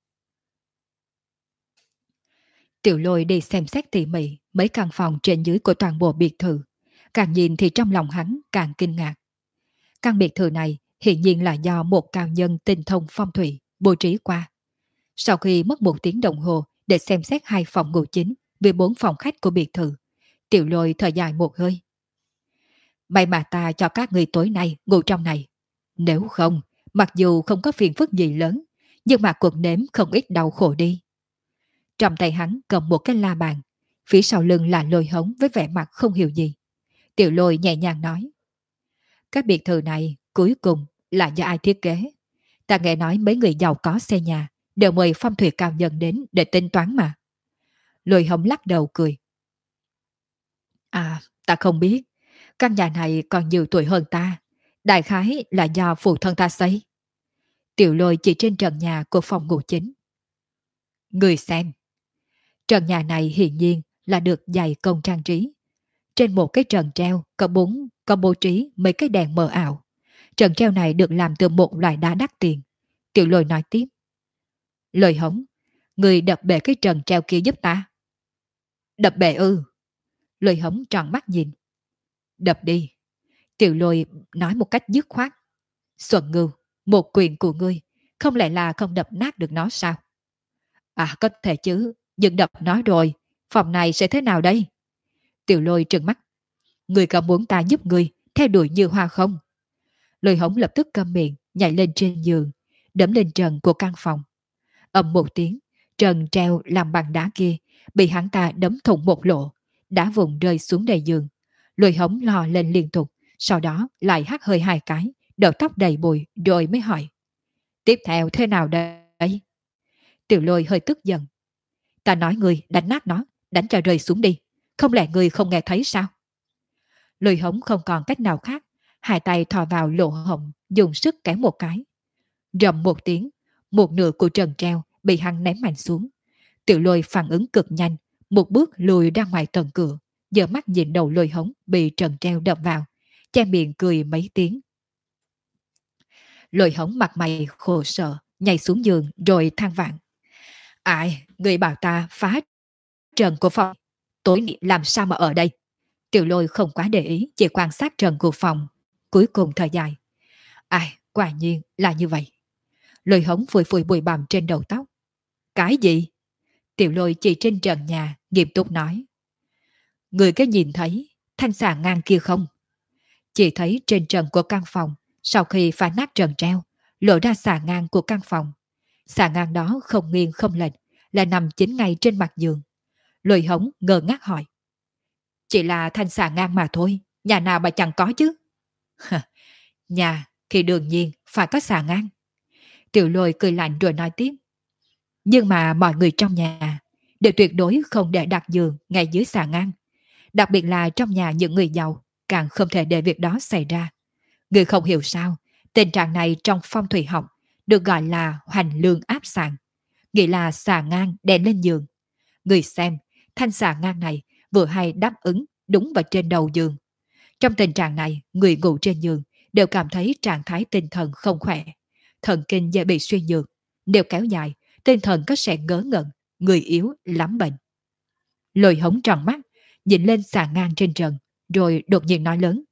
Tiểu Lôi đi xem xét tỉ mỉ mấy căn phòng trên dưới của toàn bộ biệt thự. Càng nhìn thì trong lòng hắn càng kinh ngạc. Căn biệt thự này hiện nhiên là do một cao nhân tinh thông phong thủy bố trí qua. Sau khi mất 1 tiếng đồng hồ để xem xét 2 phòng ngủ chính với 4 phòng khách của biệt thự, Tiểu Lôi thở dài một hơi. May mà ta cho các người tối nay ngủ trong này. Nếu không, mặc dù không có phiền phức gì lớn, nhưng mà cuộc nếm không ít đau khổ đi. Trong tay hắn cầm một cái la bàn, phía sau lưng là Lôi Hống với vẻ mặt không hiểu gì. Tiểu Lôi nhẹ nhàng nói. Các biệt thự này cuối cùng là do ai thiết kế? Ta nghe nói mấy người giàu có xe nhà đều mời phong thủy cao nhân đến để tính toán mà. Lôi Hống lắc đầu cười. À, ta không biết. Căn nhà này còn nhiều tuổi hơn ta. Đại khái là do phụ thân ta xây. Tiểu Lôi chỉ trên trần nhà của phòng ngủ chính. Người xem. Trần nhà này hiển nhiên là được dày công trang trí. Trên một cái trần treo có bố trí mấy cái đèn mờ ảo. Trần treo này được làm từ một loại đá đắt tiền. Tiểu Lôi nói tiếp. Lôi Hống, người đập bể cái trần treo kia giúp ta. Đập bể ư? Lôi Hống tròn mắt nhìn. Đập đi. Tiểu Lôi nói một cách dứt khoát. Xuân Ngưu, một quyền của ngươi, không lẽ là không đập nát được nó sao? À có thể chứ, nhưng đập nó rồi, phòng này sẽ thế nào đây? Tiểu Lôi trừng mắt. Ngươi có muốn ta giúp ngươi theo đuổi Như Hoa không? Lôi Hống lập tức câm miệng, nhảy lên trên giường, đấm lên trần của căn phòng. Ầm một tiếng, trần treo làm bằng đá kia bị hắn ta đấm thủng một lỗ, đá vụn rơi xuống đầy giường. Lôi Hống lò lên liên tục, sau đó lại hắt hơi 2 cái, đầu tóc đầy bụi rồi mới hỏi. Tiếp theo thế nào đây? Tiểu Lôi hơi tức giận. Ta nói ngươi đánh nát nó, đánh cho rơi xuống đi. Không lẽ ngươi không nghe thấy sao? Lôi Hống không còn cách nào khác, 2 tay thò vào lỗ hổng, dùng sức kéo một cái. Rầm một tiếng, một nửa của trần treo bị hắn ném mạnh xuống. Tiểu Lôi phản ứng cực nhanh, một bước lùi ra ngoài tầng cửa, giơ mắt nhìn đầu Lôi Hống bị trần treo đập vào, che miệng cười mấy tiếng. Lôi Hống mặt mày khổ sở, nhảy xuống giường rồi than vãn. Ai, người bảo ta phá trần của phòng, tối làm sao mà ở đây? Tiểu Lôi không quá để ý, chỉ quan sát trần của phòng, cuối cùng thở dài. Ai, quả nhiên là như vậy. Lôi Hống phủi phủi bụi bặm trên đầu tóc. Cái gì? Tiểu Lôi chỉ trên trần nhà, nghiêm túc nói. Người có nhìn thấy thanh xà ngang kia không? Chỉ thấy trên trần của căn phòng, sau khi phá nát trần treo, lộ ra xà ngang của căn phòng. Xà ngang đó không nghiêng không lệch, là nằm chính ngay trên mặt giường. Lôi Hống ngơ ngác hỏi. Chỉ là thanh xà ngang mà thôi, nhà nào mà chẳng có chứ? Nhà thì đương nhiên phải có xà ngang. Tiểu Lôi cười lạnh rồi nói tiếp. Nhưng mà mọi người trong nhà đều tuyệt đối không để đặt giường ngay dưới xà ngang. Đặc biệt là trong nhà những người giàu, càng không thể để việc đó xảy ra. Người không hiểu sao, tình trạng này trong phong thủy học được gọi là hoành lương áp sàn, nghĩa là xà ngang đè lên giường. Người xem, thanh xà ngang này vừa hay đáp ứng đúng vào trên đầu giường. Trong tình trạng này, người ngủ trên giường đều cảm thấy trạng thái tinh thần không khỏe, thần kinh dễ bị suy nhược, nếu kéo dài, tinh thần có sẽ ngớ ngẩn, người yếu lắm bệnh. Lôi Hống tròn mắt, nhìn lên xà ngang trên trần, rồi đột nhiên nói lớn.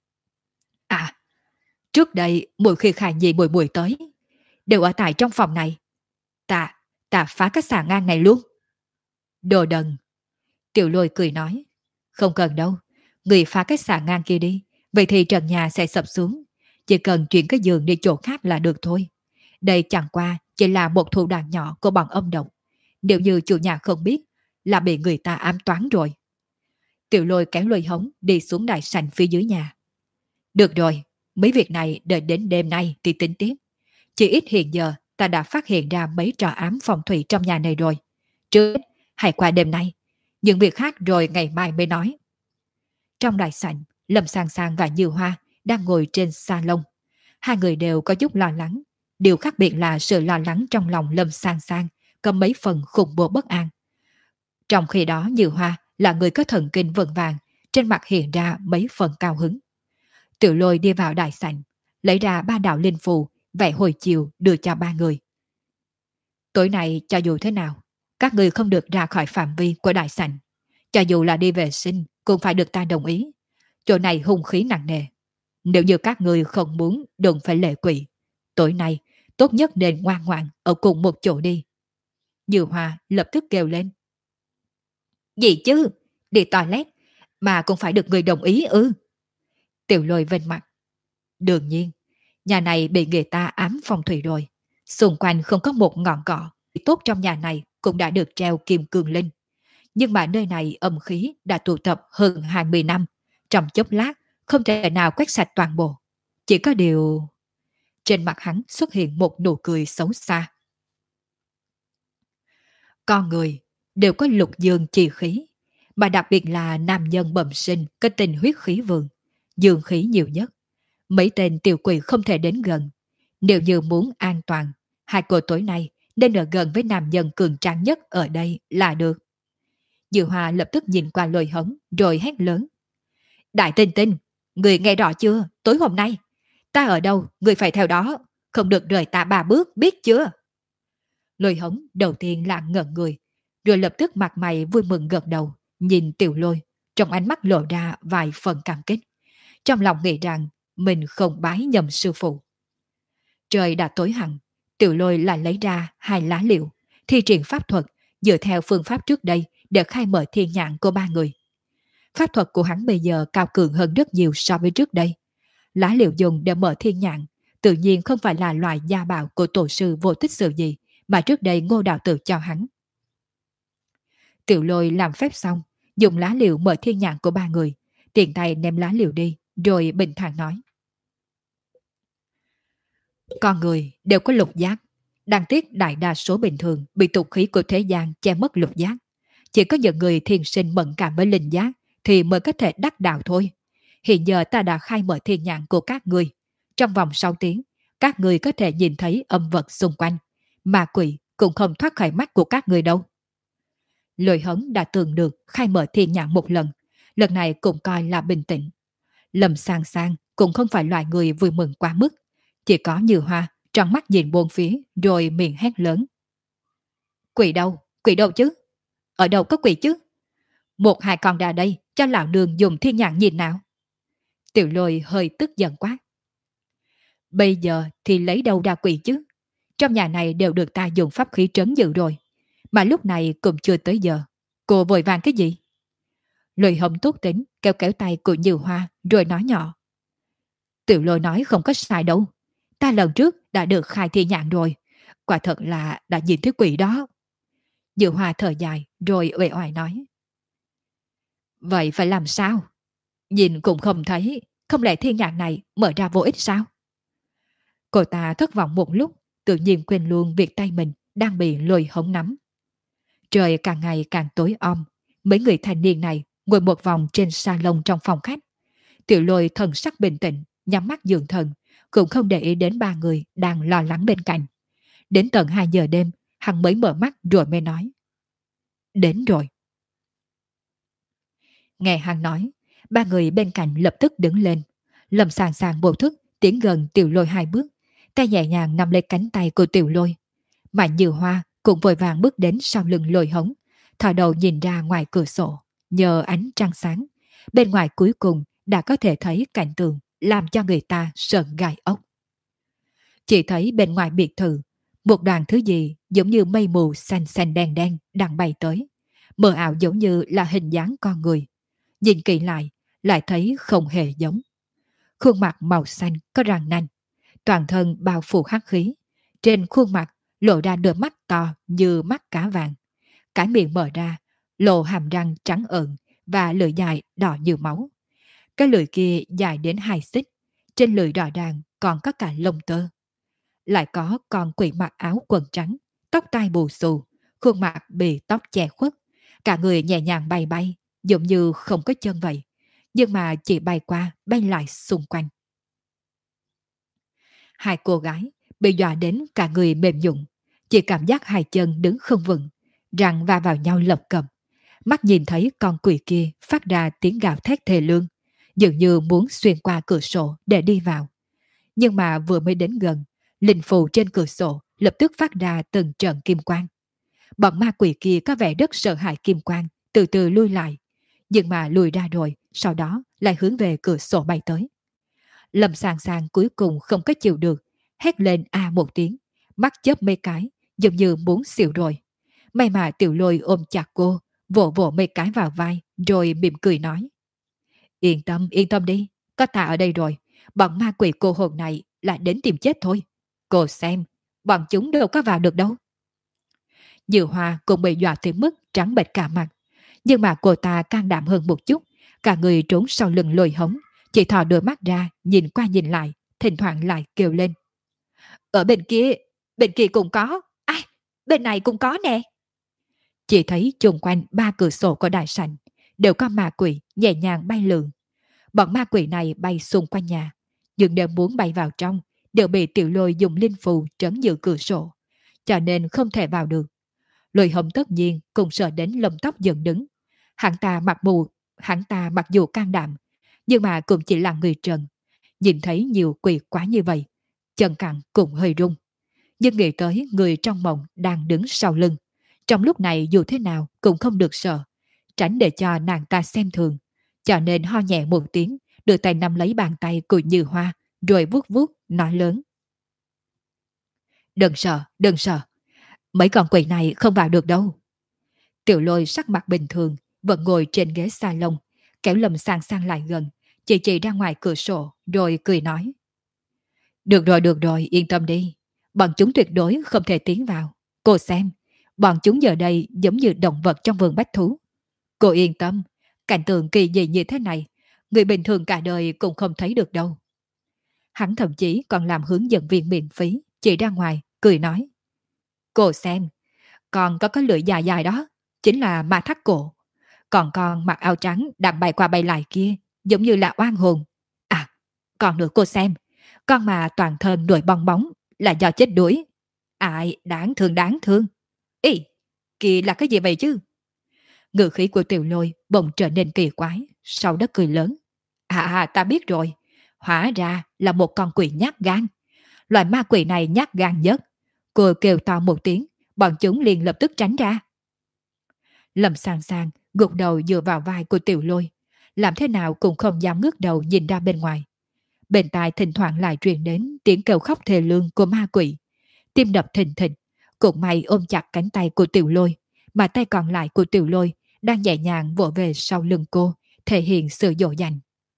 À, trước đây mỗi khi Khải Nhi buổi buổi tới, đều ở tại trong phòng này. Ta, ta phá cái xà ngang này luôn. Đồ đần. Tiểu Lôi cười nói. Không cần đâu, người phá cái xà ngang kia đi, vậy thì trần nhà sẽ sập xuống. Chỉ cần chuyển cái giường đi chỗ khác là được thôi. Đây chẳng qua chỉ là một thủ đoạn nhỏ của bọn âm độc. Nếu như chủ nhà không biết, là bị người ta ám toán rồi. Tiểu Lôi kéo Lôi Hống đi xuống đại sảnh phía dưới nhà. Được rồi, mấy việc này đợi đến đêm nay thì tính tiếp. Chỉ ít hiện giờ ta đã phát hiện ra mấy trò ám phong thủy trong nhà này rồi. Trước hãy qua đêm nay, những việc khác rồi ngày mai mới nói. Trong đại sảnh, Lâm Sang Sang và Như Hoa đang ngồi trên salon. Hai người đều có chút lo lắng. Điều khác biệt là sự lo lắng trong lòng Lâm Sang Sang có mấy phần khủng bố bất an. Trong khi đó Như Hoa là người có thần kinh vững vàng, trên mặt hiện ra mấy phần cao hứng. Tiểu Lôi đi vào đại sảnh, lấy ra 3 đạo linh phù, vẽ hồi chiều đưa cho 3 người. Tối nay cho dù thế nào, các người không được ra khỏi phạm vi của đại sảnh. Cho dù là đi vệ sinh cũng phải được ta đồng ý. Chỗ này hung khí nặng nề. Nếu như các người không muốn đừng phải lệ quỷ, tối nay tốt nhất nên ngoan ngoãn ở cùng một chỗ đi. Như Hoa lập tức kêu lên. Gì chứ? Đi toilet mà cũng phải được người đồng ý ư? Tiểu Lôi vênh mặt. Đương nhiên, nhà này bị người ta ám phong thủy rồi. Xung quanh không có một ngọn cỏ. Tốt trong nhà này cũng đã được treo kim cương linh. Nhưng mà nơi này âm khí đã tụ tập hơn 20 năm. Trong chốc lát không thể nào quét sạch toàn bộ. Chỉ có điều... Trên mặt hắn xuất hiện một nụ cười xấu xa. Con người đều có lục dương chi khí. Mà đặc biệt là nam nhân bẩm sinh có tình huyết khí vượng. Dương khí nhiều nhất. Mấy tên tiểu quỷ không thể đến gần. Nếu như muốn an toàn, hai cô tối nay nên ở gần với nam nhân cường tráng nhất ở đây là được. Dư Hoa lập tức nhìn qua Lôi Hống rồi hét lớn. Đại Tinh Tinh, người nghe rõ chưa? Tối hôm nay, ta ở đâu, người phải theo đó. Không được rời ta 3 bước, biết chưa? Lôi Hống đầu tiên là ngẩn người, rồi lập tức mặt mày vui mừng gật đầu, nhìn Tiểu Lôi, trong ánh mắt lộ ra vài phần cảm kích. Trong lòng nghĩ rằng mình không bái nhầm sư phụ. Trời đã tối hẳn, Tiểu Lôi lại lấy ra 2 lá liệu, thi triển pháp thuật dựa theo phương pháp trước đây để khai mở thiên nhãn của 3 người. Pháp thuật của hắn bây giờ cao cường hơn rất nhiều so với trước đây. Lá liệu dùng để mở thiên nhãn tự nhiên không phải là loại gia bảo của tổ sư vô tích sự gì mà trước đây Ngô Đạo Tử cho hắn. Tiểu Lôi làm phép xong, dùng lá liệu mở thiên nhãn của 3 người, tiện tay ném lá liệu đi, rồi bình thản nói. Con người đều có lục giác. Đáng tiếc đại đa số bình thường bị tục khí của thế gian che mất lục giác. Chỉ có những người thiên sinh mẫn cảm với linh giác thì mới có thể đắc đạo thôi. Hiện giờ ta đã khai mở thiên nhãn của các người. Trong vòng 6 tiếng, các người có thể nhìn thấy âm vật xung quanh. Mà quỷ cũng không thoát khỏi mắt của các người đâu. Lôi Hống đã từng được khai mở thiên nhãn một lần. Lần này cũng coi là bình tĩnh. Lâm Sang Sang cũng không phải loại người vui mừng quá mức. Chỉ có Như Hoa tròn mắt nhìn bốn phía rồi miệng hét lớn. Quỷ đâu? Quỷ đâu chứ? Ở đâu có quỷ chứ? Một hai con ra đây cho lão đường dùng thiên nhãn nhìn nào. Tiểu Lôi hơi tức giận quát. Bây giờ thì lấy đâu ra quỷ chứ? Trong nhà này đều được ta dùng pháp khí trấn giữ rồi. Mà lúc này cũng chưa tới giờ. Cô vội vàng cái gì? Lôi Hống tốt tính kéo kéo tay của Như Hoa rồi nói nhỏ. Tiểu Lôi nói không có sai đâu. Ta lần trước đã được khai thiên nhãn rồi. Quả thật là đã nhìn thấy quỷ đó. Như Hoa thở dài rồi uể oải nói. Vậy phải làm sao? Nhìn cũng không thấy. Không lẽ thiên nhãn này mở ra vô ích sao? Cô ta thất vọng một lúc, tự nhiên quên luôn việc tay mình đang bị Lôi Hống nắm. Trời càng ngày càng tối om. Mấy người thanh niên này ngồi một vòng trên salon trong phòng khách. Tiểu Lôi thần sắc bình tĩnh, nhắm mắt dưỡng thần, cũng không để ý đến 3 người đang lo lắng bên cạnh. Đến tận 2 giờ đêm, hắn mới mở mắt rồi mới nói. Đến rồi. Nghe hắn nói, ba người bên cạnh lập tức đứng lên. Lâm Sàng Sàng vô thức tiến gần Tiểu Lôi hai bước, tay nhẹ nhàng nắm lấy cánh tay của Tiểu Lôi. Mạnh Như Hoa cũng vội vàng bước đến sau lưng Lôi Hống, thò đầu nhìn ra ngoài cửa sổ, nhờ ánh trăng sáng. Bên ngoài cuối cùng đã có thể thấy cảnh tượng làm cho người ta sợn gai ốc. Chỉ thấy bên ngoài biệt thự, một đoàn thứ gì giống như mây mù xanh xanh đen đen đang bay tới, mờ ảo giống như là hình dáng con người. Nhìn kỹ lại thấy không hề giống. Khuôn mặt màu xanh có răng nanh, toàn thân bao phủ hắc khí. Trên khuôn mặt lộ ra đôi mắt to như mắt cá vàng. Cái miệng mở ra, lộ hàm răng trắng ợn và lưỡi dài đỏ như máu. Cái lưỡi kia dài đến 2 xích, trên lưỡi rõ ràng còn có cả lông tơ. Lại có con quỷ mặc áo quần trắng, tóc tai bù xù, khuôn mặt bị tóc che khuất, cả người nhẹ nhàng bay bay, giống như không có chân vậy, nhưng mà chỉ bay qua bay lại xung quanh. Hai cô gái bị dọa đến cả người mềm nhũn, chỉ cảm giác hai chân đứng không vững, răng va vào nhau lập cập. Mắt nhìn thấy con quỷ kia phát ra tiếng gào thét thê lương, dường như muốn xuyên qua cửa sổ để đi vào. Nhưng mà vừa mới đến gần, linh phù trên cửa sổ lập tức phát ra từng trận kim quang. Bọn ma quỷ kia có vẻ rất sợ hãi kim quang, từ từ lui lại. Nhưng mà lùi ra rồi, sau đó lại hướng về cửa sổ bay tới. Lâm Sàng Sàng cuối cùng không có chịu được, hét lên a một tiếng, mắt chớp mấy cái, giống như muốn xỉu rồi. May mà Tiểu Lôi ôm chặt cô, vỗ vỗ mấy cái vào vai, rồi mỉm cười nói. Yên tâm đi, có ta ở đây rồi, bọn ma quỷ cô hồn này lại đến tìm chết thôi. Cô xem, bọn chúng đâu có vào được đâu. Như Hoa cũng bị dọa tới mức trắng bệch cả mặt. Nhưng mà cô ta can đảm hơn một chút, cả người trốn sau lưng Lôi Hống, chỉ thò đôi mắt ra, nhìn qua nhìn lại, thỉnh thoảng lại kêu lên. Ở bên kia cũng có, ai, bên này cũng có nè. Chỉ thấy chung quanh ba cửa sổ của đại sảnh đều có ma quỷ nhẹ nhàng bay lượn. Bọn ma quỷ này bay xung quanh nhà, nhưng nếu muốn bay vào trong đều bị Tiểu Lôi dùng linh phù trấn giữ cửa sổ, cho nên không thể vào được. Lôi Hồng tất nhiên cũng sợ đến lông tóc dựng đứng. Hắn ta mặc dù can đảm, nhưng mà cũng chỉ là người trần. Nhìn thấy nhiều quỷ quá như vậy, chân cẳng cũng hơi rung. Nhưng nghĩ tới người trong mộng đang đứng sau lưng, trong lúc này dù thế nào cũng không được sợ, tránh để cho nàng ta xem thường. Cho nên ho nhẹ một tiếng, đưa tay nắm lấy bàn tay của Như Hoa, rồi vuốt vuốt, nói lớn. Đừng sợ, mấy con quỷ này không vào được đâu. Tiểu Lôi sắc mặt bình thường, vẫn ngồi trên ghế salon, kéo Lâm Sàng Sàng lại gần, chỉ ra ngoài cửa sổ, rồi cười nói. Được rồi, yên tâm đi. Bọn chúng tuyệt đối không thể tiến vào. Cô xem, bọn chúng giờ đây giống như động vật trong vườn bách thú. Cô yên tâm, cảnh tượng kỳ dị như thế này, người bình thường cả đời cũng không thấy được đâu. Hắn thậm chí còn làm hướng dẫn viên miễn phí, chỉ ra ngoài, cười nói. Cô xem, còn có cái lưỡi dài dài đó, chính là ma thắt cổ. Còn con mặc áo trắng đang bay qua bay lại kia, giống như là oan hồn. À, còn nữa cô xem, con mà toàn thân nổi bong bóng là do chết đuối. Ai, đáng thương. Ý, kỳ là cái gì vậy chứ? Ngữ khí của Tiểu Lôi bỗng trở nên kỳ quái, sau đó cười lớn. Ta biết rồi, hóa ra là một con quỷ nhát gan. Loại ma quỷ này nhát gan nhất. Cô kêu to một tiếng, bọn chúng liền lập tức tránh ra. Lâm Sàng Sàng gục đầu dựa vào vai của Tiểu Lôi, làm thế nào cũng không dám ngước đầu nhìn ra bên ngoài. Bên tai thỉnh thoảng lại truyền đến tiếng kêu khóc thê lương của ma quỷ. Tim đập thình thịch, cũng may ôm chặt cánh tay của Tiểu Lôi, mà tay còn lại của Tiểu Lôi đang nhẹ nhàng vỗ về sau lưng cô, thể hiện sự dỗ dành.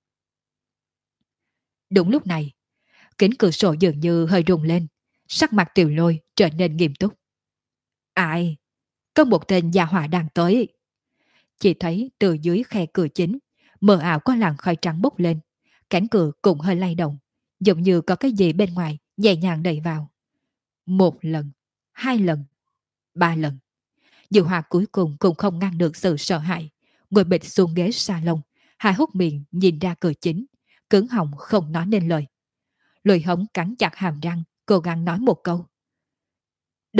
Đúng lúc này, kính cửa sổ dường như hơi rung lên, sắc mặt Tiểu Lôi trở nên nghiêm túc. Ai? Có một tên gia hỏa đang tới. Chỉ thấy từ dưới khe cửa chính, mờ ảo có làn khói trắng bốc lên, cánh cửa cũng hơi lay động, giống như có cái gì bên ngoài nhẹ nhàng đẩy vào. 1 lần, 2 lần, 3 lần. Diệu Hòa cuối cùng cũng không ngăn được sự sợ hãi, ngồi bệt xuống ghế salon, hai hốc miệng nhìn ra cửa chính, cứng họng không nói nên lời. Lôi Hống cắn chặt hàm răng, cố gắng nói một câu.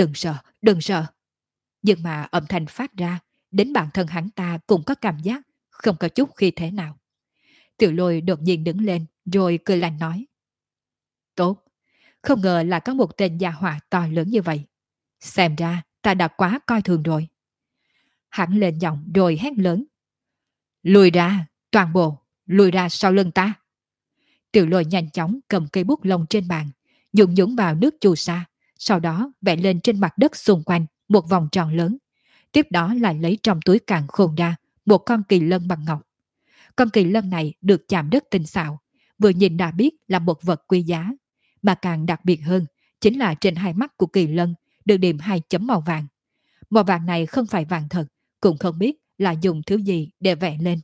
Đừng sợ. Nhưng mà âm thanh phát ra, đến bản thân hắn ta cũng có cảm giác không có chút khi thế nào. Tiểu Lôi đột nhiên đứng lên rồi cười lạnh nói. Tốt, không ngờ là có một tên gia hỏa to lớn như vậy. Xem ra ta đã quá coi thường rồi. Hắn lên giọng rồi hét lớn. Lùi ra, toàn bộ, lùi ra sau lưng ta. Tiểu Lôi nhanh chóng cầm cây bút lông trên bàn, dùng nhúng vào nước chu sa, sau đó vẽ lên trên mặt đất xung quanh một vòng tròn lớn. Tiếp đó lại lấy trong túi càn khôn ra một con kỳ lân bằng ngọc. Con kỳ lân này được chạm đất tinh xảo, vừa nhìn đã biết là một vật quý giá. Mà càng đặc biệt hơn chính là trên hai mắt của kỳ lân được điểm hai chấm màu vàng. Màu vàng này không phải vàng thật, cũng không biết là dùng thứ gì để vẽ lên.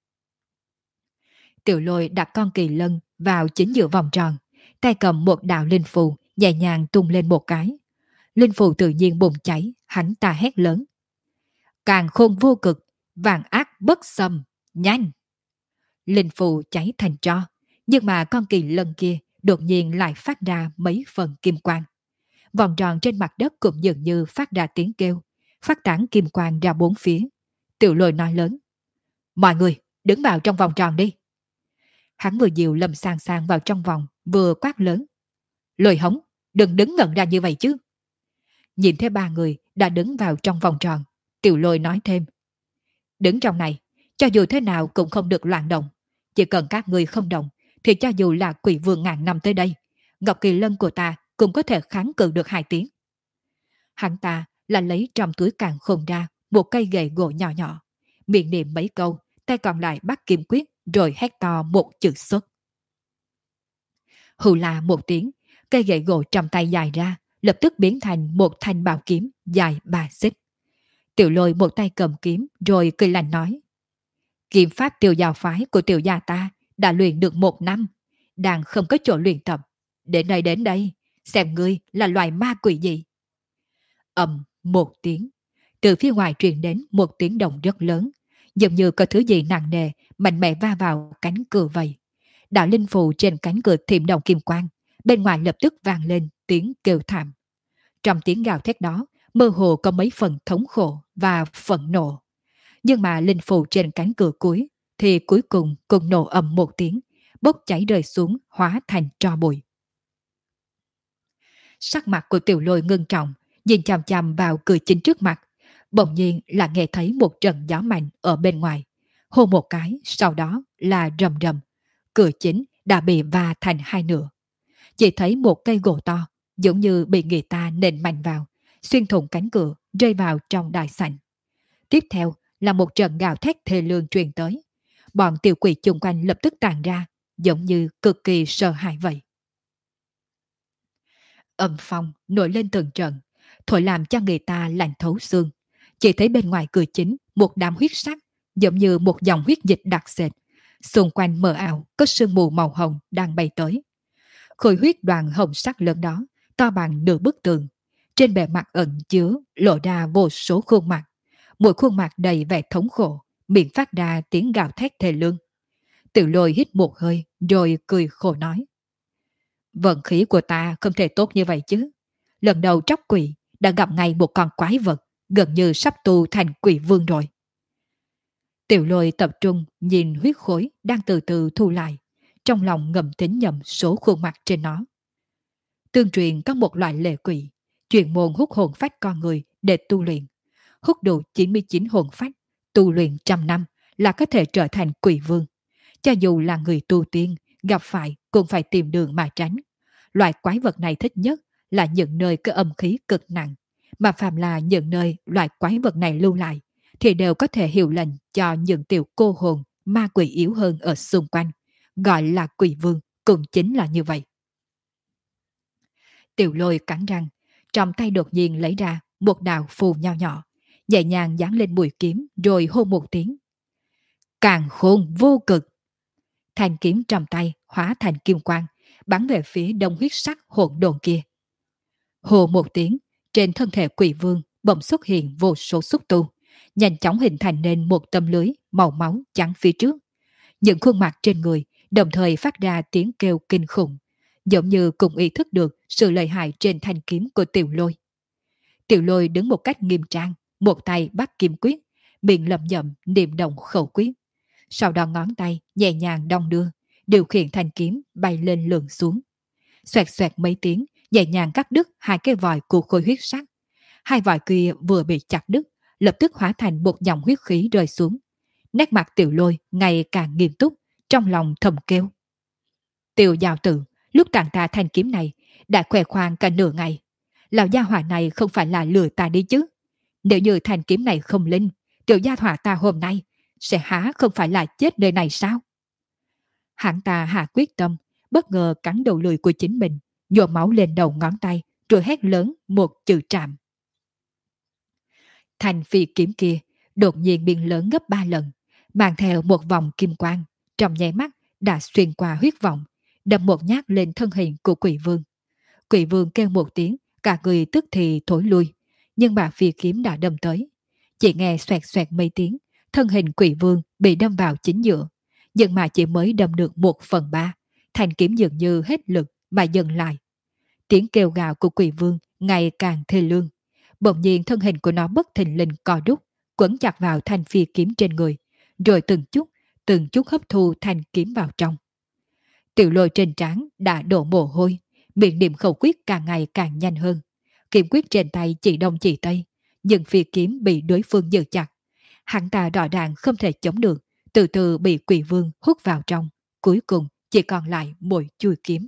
Tiểu Lôi đặt con kỳ lân vào chính giữa vòng tròn, tay cầm một đạo linh phù nhẹ nhàng tung lên một cái. Linh phù tự nhiên bùng cháy, hắn ta hét lớn. Càng khôn vô cực, vàng ác bất xâm, nhanh! Linh phù cháy thành tro, nhưng mà con kỳ lân kia đột nhiên lại phát ra mấy phần kim quang. Vòng tròn trên mặt đất cũng dường như phát ra tiếng kêu, phát tán kim quang ra bốn phía. Tiểu Lôi nói lớn. Mọi người, đứng vào trong vòng tròn đi. Hắn vừa dìu Lâm Sang Sang vào trong vòng, vừa quát lớn. Lôi Hống, đừng đứng ngẩn ra như vậy chứ. Nhìn thấy ba người đã đứng vào trong vòng tròn, Tiểu Lôi nói thêm. Đứng trong này, cho dù thế nào cũng không được loạn động. Chỉ cần các người không động, thì cho dù là quỷ vương ngàn năm tới đây, Ngọc Kỳ Lân của ta cũng có thể kháng cự được 2 tiếng. Hắn ta là lấy trong túi càn khôn ra một cây gậy gỗ nhỏ nhỏ, miệng niệm mấy câu, tay còn lại bắt kim quyết rồi hét to một chữ xuất. Hù là một tiếng, cây gậy gỗ trong tay dài ra, lập tức biến thành một thanh bảo kiếm dài 3 xích. Tiểu Lôi một tay cầm kiếm rồi cười lạnh nói. Kiếm pháp Tiểu Giáo phái của tiểu gia ta đã luyện được 1 năm, đang không có chỗ luyện tập. Đến đây, xem ngươi là loài ma quỷ gì. Ầm một tiếng, từ phía ngoài truyền đến một tiếng động rất lớn, giống như có thứ gì nặng nề mạnh mẽ va vào cánh cửa vậy. Đạo linh phù trên cánh cửa thiểm động kim quang, bên ngoài lập tức vang lên tiếng kêu thảm. Trong tiếng gào thét đó, mơ hồ có mấy phần thống khổ và phẫn nộ. Nhưng mà linh phù trên cánh cửa cuối thì cuối cùng cũng nổ ầm một tiếng, bốc cháy rơi xuống hóa thành tro bụi. Sắc mặt của Tiểu Lôi ngưng trọng, nhìn chằm chằm vào cửa chính trước mặt. Bỗng nhiên là nghe thấy một trận gió mạnh ở bên ngoài. Hô một cái, sau đó là rầm rầm. Cửa chính đã bị va thành 2 nửa. Chỉ thấy một cây gỗ to, giống như bị người ta nện mạnh vào, xuyên thủng cánh cửa, rơi vào trong đại sảnh. Tiếp theo là một trận gào thét thê lương truyền tới. Bọn tiểu quỷ chung quanh lập tức tàn ra, giống như cực kỳ sợ hãi vậy. Âm phong nổi lên từng trận, thổi làm cho người ta lạnh thấu xương. Chỉ thấy bên ngoài cửa chính một đám huyết sắc, giống như một dòng huyết dịch đặc sệt. Xung quanh mờ ảo có sương mù màu hồng đang bay tới. Khối huyết đoàn hồng sắc lớn đó, to bằng nửa bức tường. Trên bề mặt ẩn chứa lộ ra vô số khuôn mặt. Mỗi khuôn mặt đầy vẻ thống khổ, miệng phát ra tiếng gào thét thê lương. Tiểu Lôi hít một hơi rồi cười khổ nói. Vận khí của ta không thể tốt như vậy chứ. Lần đầu tróc quỷ đã gặp ngay một con quái vật, gần như sắp tu thành quỷ vương rồi. Tiểu Lôi tập trung nhìn huyết khối đang từ từ thu lại, trong lòng ngầm tính nhầm số khuôn mặt trên nó. Tương truyền có một loại lệ quỷ, chuyên môn hút hồn phách con người để tu luyện. Hút đủ 99 hồn phách, tu luyện 100 năm là có thể trở thành quỷ vương. Cho dù là người tu tiên, gặp phải cũng phải tìm đường mà tránh. Loại quái vật này thích nhất là những nơi có âm khí cực nặng, mà phàm là những nơi loại quái vật này lưu lại thì đều có thể hiệu lệnh cho những tiểu cô hồn ma quỷ yếu hơn ở xung quanh, gọi là quỷ vương, cũng chính là như vậy. Tiểu Lôi cắn răng, trong tay đột nhiên lấy ra một đạo phù nho nhỏ, nhẹ nhàng dán lên mũi kiếm rồi hô một tiếng. Càn khôn vô cực. Thanh kiếm trong tay hóa thành kim quang, bắn về phía đông huyết sắc hỗn độn kia. Hồ một tiếng, trên thân thể quỷ vương bỗng xuất hiện vô số xúc tu, nhanh chóng hình thành nên một tấm lưới màu máu chắn phía trước. Những khuôn mặt trên người đồng thời phát ra tiếng kêu kinh khủng, giống như cùng ý thức được sự lợi hại trên thanh kiếm của Tiểu Lôi. Tiểu Lôi đứng một cách nghiêm trang, một tay bắt kim quyết, miệng lẩm nhẩm niệm động khẩu quyết. sau đó ngón tay nhẹ nhàng đong đưa, điều khiển thanh kiếm bay lên lượn xuống. Xoẹt xoẹt mấy tiếng, nhẹ nhàng cắt đứt hai cái vòi của khối huyết sắc. Hai vòi kia vừa bị chặt đứt, lập tức hóa thành một dòng huyết khí rơi xuống. Nét mặt Tiểu Lôi ngày càng nghiêm túc, trong lòng thầm kêu. Tiểu Giao Tử, lúc tặng ta thanh kiếm này, đã khoe khoang cả nửa ngày. Lão gia hỏa này không phải là lừa ta đi chứ. Nếu như thanh kiếm này không linh, tiểu gia hỏa ta hôm nay sẽ há không phải là chết nơi này sao? Hắn ta hạ quyết tâm, bất ngờ cắn đầu lưỡi của chính mình, nhổ máu lên đầu ngón tay, rồi hét lớn một chữ trạm. Thanh phi kiếm kia đột nhiên biến lớn gấp 3 lần, mang theo một vòng kim quang, trong nháy mắt đã xuyên qua huyết vọng, đâm một nhát lên thân hình của Quỷ Vương. Quỷ Vương kêu một tiếng, cả người tức thì thối lui, nhưng bà phi kiếm đã đâm tới. Chỉ nghe xoẹt xoẹt mấy tiếng, thân hình Quỷ Vương bị đâm vào chính giữa, nhưng mà chỉ mới đâm được 1/3, thanh kiếm dường như hết lực mà dừng lại. Tiếng kêu gào của Quỷ Vương ngày càng thê lương. Bỗng nhiên thân hình của nó bất thình lình co đúc, quấn chặt vào thanh phi kiếm trên người, rồi từng chút hấp thu thanh kiếm vào trong. Tiểu Lôi trên trán đã đổ mồ hôi, miệng niệm khẩu quyết càng ngày càng nhanh hơn. Kiếm quyết trên tay chỉ đông chỉ tây, nhưng phi kiếm bị đối phương giữ chặt. Hắn ta rõ ràng không thể chống được, từ từ bị Quỷ Vương hút vào trong, cuối cùng chỉ còn lại mỗi chui kiếm.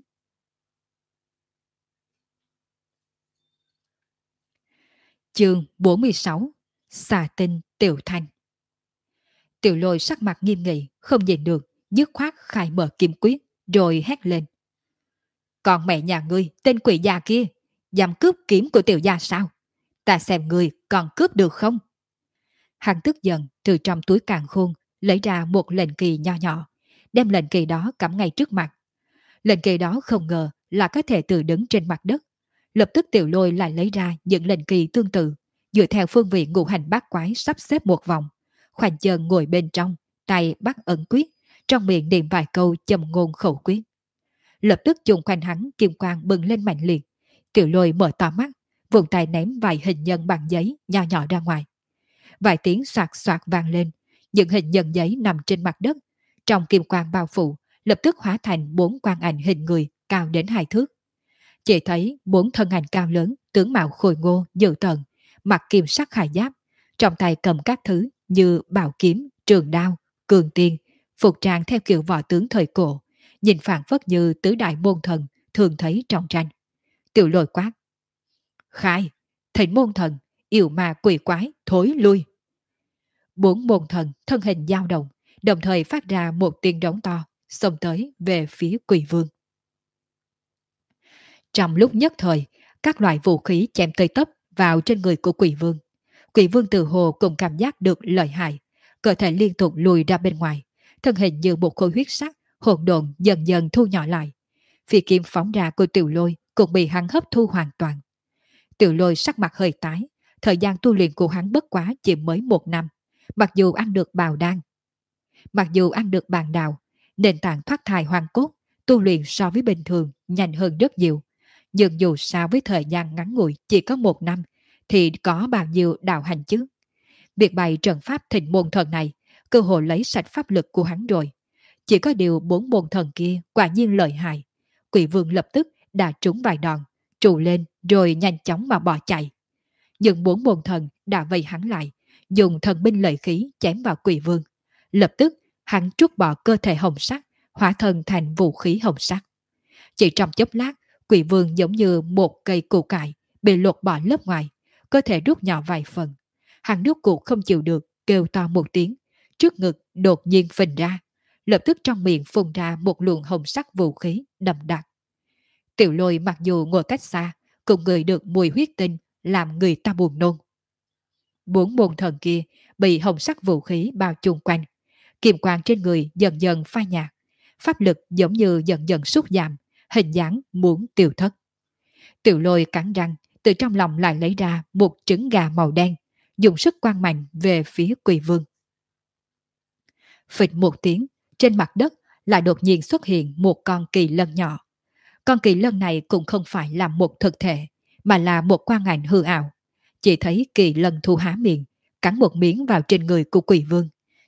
Chương 46: Xà tinh Tiểu Thanh. Tiểu Lôi sắc mặt nghiêm nghị, không nhìn được, dứt khoát khai mở kiếm quyết, rồi hét lên. Còn mẹ nhà ngươi, tên quỷ già kia, dám cướp kiếm của tiểu gia sao? Ta xem ngươi còn cướp được không? Hắn tức giận từ trong túi càn khôn lấy ra một lệnh kỳ nho nhỏ, đem lệnh kỳ đó cắm ngay trước mặt. Lệnh kỳ đó không ngờ là có thể tự đứng trên mặt đất. Lập tức Tiểu Lôi lại lấy ra những lệnh kỳ tương tự, dựa theo phương vị ngũ hành bát quái sắp xếp một vòng, khoanh chân ngồi bên trong, tay bắt ẩn quyết, trong miệng niệm vài câu châm ngôn khẩu quyết. Lập tức chung quanh hắn kim quang bừng lên mạnh liệt. Tiểu Lôi mở to mắt, vùng tay ném vài hình nhân bằng giấy nho nhỏ ra ngoài. Vài tiếng soạt soạt vang lên, những hình nhân giấy nằm trên mặt đất, trong kim quang bao phủ, lập tức hóa thành 4 quang ảnh hình người cao đến 2 thước. Chỉ thấy 4 thân ảnh cao lớn, tướng mạo khôi ngô, dữ tợn, mặc kim sắc khải giáp, trong tay cầm các thứ như bảo kiếm, trường đao, cường tiên, phục trang theo kiểu võ tướng thời cổ, nhìn phảng phất như tứ đại môn thần thường thấy trong tranh. Tiểu Lôi quát: Khai, thỉnh môn thần, yêu ma quỷ quái, thối lui. 4 môn thần thân hình dao động, đồng thời phát ra một tiếng rống to, xông tới về phía Quỷ Vương. Trong lúc nhất thời, các loại vũ khí chém tới tấp vào trên người của Quỷ Vương. Quỷ Vương tự hồ cũng cảm giác được lợi hại, cơ thể liên tục lùi ra bên ngoài, thân hình như một khối huyết sắc hỗn độn dần dần thu nhỏ lại. Phi kiếm phóng ra của Tiểu Lôi cũng bị hắn hấp thu hoàn toàn. Tiểu Lôi sắc mặt hơi tái, thời gian tu luyện của hắn bất quá chỉ mới 1 năm, mặc dù ăn được bàn đào, nền tảng thoát thai hoàn cốt, tu luyện so với bình thường nhanh hơn rất nhiều. Nhưng dù sao với thời gian ngắn ngủi chỉ có 1 năm, thì có bao nhiêu đạo hành chứ? Việc bày trận pháp thịnh môn thần này, cơ hội lấy sạch pháp lực của hắn rồi. Chỉ có điều 4 môn thần kia quả nhiên lợi hại. Quỷ Vương lập tức đã trúng vài đòn, trù lên rồi nhanh chóng mà bỏ chạy. Nhưng 4 môn thần đã vây hắn lại, dùng thần binh lợi khí chém vào Quỷ Vương. Lập tức hắn trút bỏ cơ thể hồng sắc, hóa thân thành vũ khí hồng sắc. Chỉ trong chốc lát, Quỷ Vương giống như một cây củ cải bị lột bỏ lớp ngoài, cơ thể rút nhỏ vài phần. Hắn rút cuộc không chịu được, kêu to một tiếng, trước ngực đột nhiên phình ra, lập tức trong miệng phun ra một luồng hồng sắc vũ khí đậm đặc. Tiểu Lôi mặc dù ngồi cách xa, cũng ngửi được mùi huyết tinh làm người ta buồn nôn. 4 môn thần kia bị hồng sắc vũ khí bao chung quanh, kiềm quang trên người dần dần phai nhạt, pháp lực giống như dần dần sút giảm, hình dáng muốn tiêu thất. Tiểu Lôi cắn răng, từ trong lòng lại lấy ra một trứng gà màu đen, dùng sức quăng mạnh về phía Quỷ Vương. Phịch một tiếng, trên mặt đất lại đột nhiên xuất hiện một con kỳ lân nhỏ. Con kỳ lân này cũng không phải là một thực thể, mà là một quang ảnh hư ảo. Chỉ thấy kỳ lân thu há miệng, cắn một miếng vào trên người của Quỷ Vương,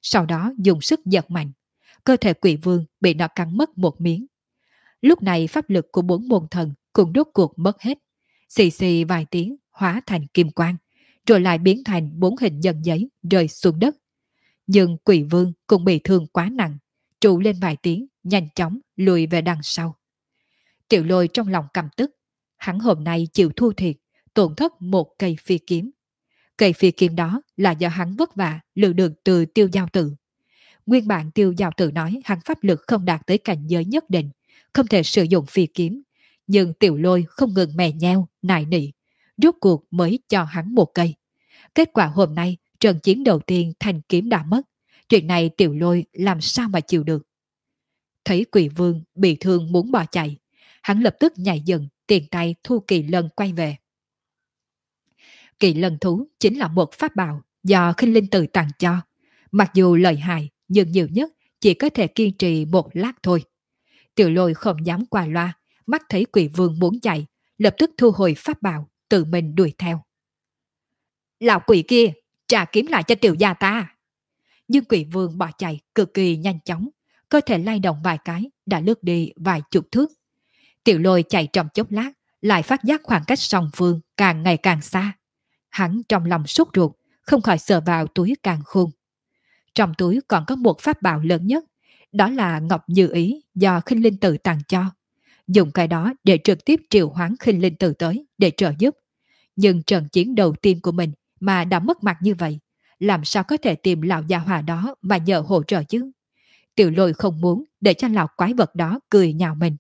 sau đó dùng sức giật mạnh. Cơ thể quỷ vương bị nó cắn mất một miếng. Lúc này pháp lực của bốn môn thần cũng rốt cuộc mất hết. Xì xì vài tiếng hóa thành kim quang, rồi lại biến thành bốn hình nhân giấy rơi xuống đất. Nhưng quỷ vương cũng bị thương quá nặng, trụ lên vài tiếng, nhanh chóng lùi về đằng sau. Tiểu Lôi trong lòng căm tức, hắn hôm nay chịu thua thiệt, tổn thất một cây phi kiếm. Cây phi kiếm đó là do hắn vất vả lựa được từ Tiêu Giao Tử. Nguyên bản Tiêu Giao Tử nói hắn pháp lực không đạt tới cảnh giới nhất định, không thể sử dụng phi kiếm, nhưng Tiểu Lôi không ngừng mè nheo, nài nỉ, rốt cuộc mới cho hắn một cây. Kết quả hôm nay, trận chiến đầu tiên thanh kiếm đã mất, chuyện này Tiểu Lôi làm sao mà chịu được. Thấy Quỷ Vương bị thương muốn bỏ chạy, hắn lập tức nhảy dựng, tiền tay thu kỳ lân quay về. Kỳ lân thú chính là một pháp bảo do Khinh Linh Tự tặng cho. Mặc dù lợi hại, nhưng nhiều nhất chỉ có thể kiên trì một lát thôi. Tiểu Lôi không dám qua loa, mắt thấy Quỷ Vương muốn chạy, lập tức thu hồi pháp bảo, tự mình đuổi theo. Lão quỷ kia, trả kiếm lại cho tiểu gia ta. Nhưng Quỷ Vương bỏ chạy cực kỳ nhanh chóng, cơ thể lay động vài cái đã lướt đi vài chục thước. Tiểu Lôi chạy trong chốc lát, lại phát giác khoảng cách song phương càng ngày càng xa. Hắn trong lòng sốt ruột, không khỏi sờ vào túi càng khôn. Trong túi còn có một pháp bảo lớn nhất, đó là Ngọc Như Ý do Khinh Linh Tự tặng cho. Dùng cái đó để trực tiếp triệu hoán Khinh Linh Tự tới để trợ giúp. Nhưng trận chiến đầu tiên của mình mà đã mất mặt như vậy, làm sao có thể tìm lão già hòa đó mà nhờ hỗ trợ chứ? Tiểu Lôi không muốn để cho lão quái vật đó cười nhạo mình.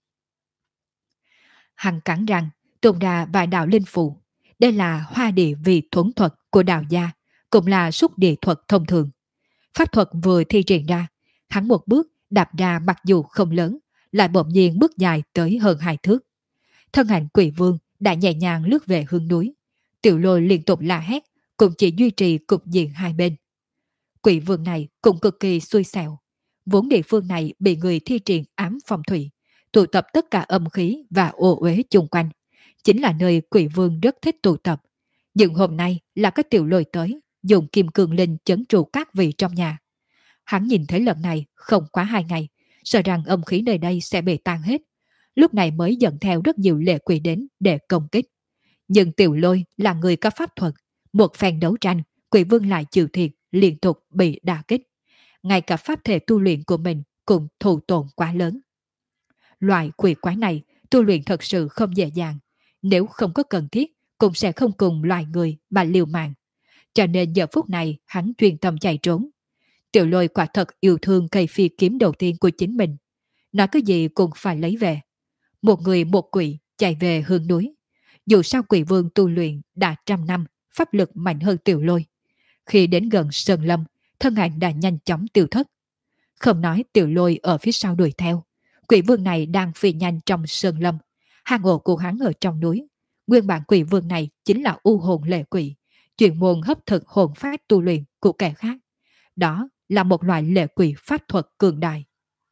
Hắn cắn răng, tung ra vài đạo linh phù. Đây là hoa địa vị thuẫn thuật của đạo gia, cũng là xúc địa thuật thông thường. Pháp thuật vừa thi triển ra, hắn một bước đạp ra mặc dù không lớn, lại bỗng nhiên bước dài tới hơn 2 thước. Thân ảnh Quỷ Vương đã nhẹ nhàng lướt về hướng núi. Tiểu Lôi liên tục la hét, cũng chỉ duy trì cục diện hai bên. Quỷ Vương này cũng cực kỳ xui xẻo. Vốn địa phương này bị người thi triển ám phong thủy, tụ tập tất cả âm khí và ô uế chung quanh. Chính là nơi Quỷ Vương rất thích tụ tập. Nhưng hôm nay là cái Tiểu Lôi tới, dùng kim cương linh chấn trụ các vị trong nhà. Hắn nhìn thấy lần này không quá 2 ngày, sợ rằng âm khí nơi đây sẽ bị tan hết. Lúc này mới dẫn theo rất nhiều lệ quỷ đến để công kích. Nhưng Tiểu Lôi là người có pháp thuật, một phen đấu tranh, Quỷ Vương lại chịu thiệt, liên tục bị đả kích. Ngay cả pháp thể tu luyện của mình cũng thụ tổn quá lớn. Loại quỷ quái này tu luyện thật sự không dễ dàng, nếu không có cần thiết cũng sẽ không cùng loài người mà liều mạng. Cho nên giờ phút này hắn chuyên tâm chạy trốn. Tiểu Lôi quả thật yêu thương cây phi kiếm đầu tiên của chính mình. Nói cái gì cũng phải lấy về. Một người một quỷ chạy về hướng núi. Dù sao Quỷ Vương tu luyện đã 100 năm, pháp lực mạnh hơn Tiểu Lôi. Khi đến gần Sơn Lâm, thân ảnh đã nhanh chóng tiêu thất. Không nói Tiểu Lôi ở phía sau đuổi theo. Quỷ Vương này đang phi nhanh trong Sơn Lâm. Hang ổ của hắn ở trong núi. Nguyên bản Quỷ Vương này chính là u hồn lệ quỷ, chuyên môn hấp thực hồn phách tu luyện của kẻ khác. Đó là một loại lệ quỷ pháp thuật cường đại.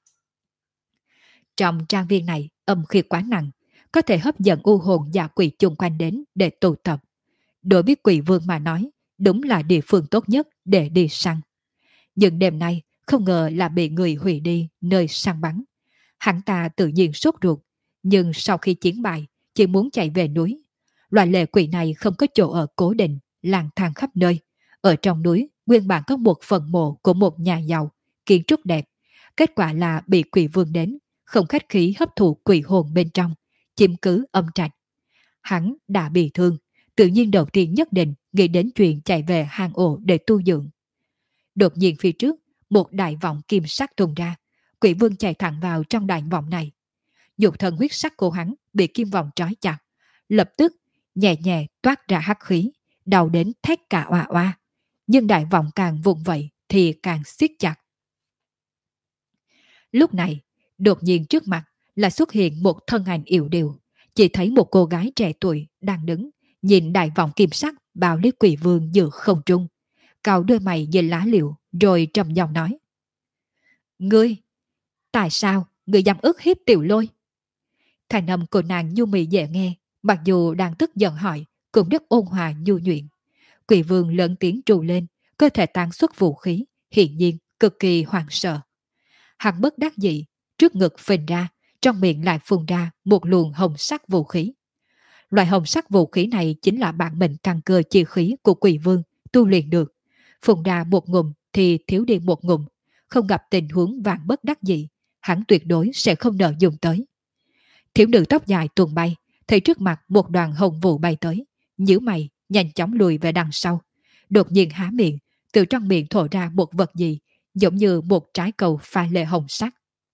Trong trang viên này âm khí quá nặng, có thể hấp dẫn u hồn và quỷ chung quanh đến để tụ tập. Đối với Quỷ Vương mà nói, đúng là địa phương tốt nhất để đi săn. Nhưng đêm nay không ngờ là bị người hủy đi nơi săn bắn. Hắn ta tự nhiên sốt ruột, nhưng sau khi chiến bại, chỉ muốn chạy về núi. Loại lệ quỷ này không có chỗ ở cố định, lang thang khắp nơi. Ở trong núi, nguyên bản có một phần mộ của một nhà giàu, kiến trúc đẹp. Kết quả là bị Quỷ Vương đến, không khách khí hấp thụ quỷ hồn bên trong, chiếm cứ âm trạch. Hắn đã bị thương, tự nhiên đầu tiên nhất định nghĩ đến chuyện chạy về hang ổ để tu dưỡng. Đột nhiên phía trước, một đại vọng kim sắc tung ra. Quỷ Vương chạy thẳng vào trong đại vọng này. Dục thần huyết sắc của hắn bị kim vọng trói chặt, lập tức nhẹ nhẹ toát ra hắc khí, đau đến thét cả oa oa. Nhưng đại vọng càng vùng vẫy thì càng siết chặt. Lúc này, đột nhiên trước mặt là xuất hiện một thân ảnh yểu điệu. Chỉ thấy một cô gái trẻ tuổi đang đứng, nhìn đại vọng kim sắc bao lấy Quỷ Vương giữa không trung. Cau đôi mày nhìn lá liễu, rồi trầm giọng nói: Ngươi, tại sao ngươi dám ức hiếp Tiểu Lôi? Thành âm của nàng nhu mì dễ nghe, mặc dù đang tức giận hỏi, cũng rất ôn hòa nhu nhuyễn. Quỷ Vương lớn tiếng trù lên, cơ thể tán xuất vũ khí, hiển nhiên cực kỳ hoảng sợ. Hắn bất đắc dĩ, trước ngực phình ra, trong miệng lại phun ra một luồng hồng sắc vũ khí. Loại hồng sắc vũ khí này chính là bản mệnh căn cơ chi khí của Quỷ Vương tu luyện được. Phun ra một ngụm thì thiếu đi một ngụm, không gặp tình huống vạn bất đắc dĩ, hắn tuyệt đối sẽ không nỡ dùng tới. Thiếu nữ tóc dài tuồn bay, thấy trước mặt một đoàn hồng vụ bay tới, nhíu mày, nhanh chóng lùi về đằng sau. Đột nhiên há miệng, từ trong miệng thổ ra một vật gì, giống như một trái cầu pha lê hồng sắc.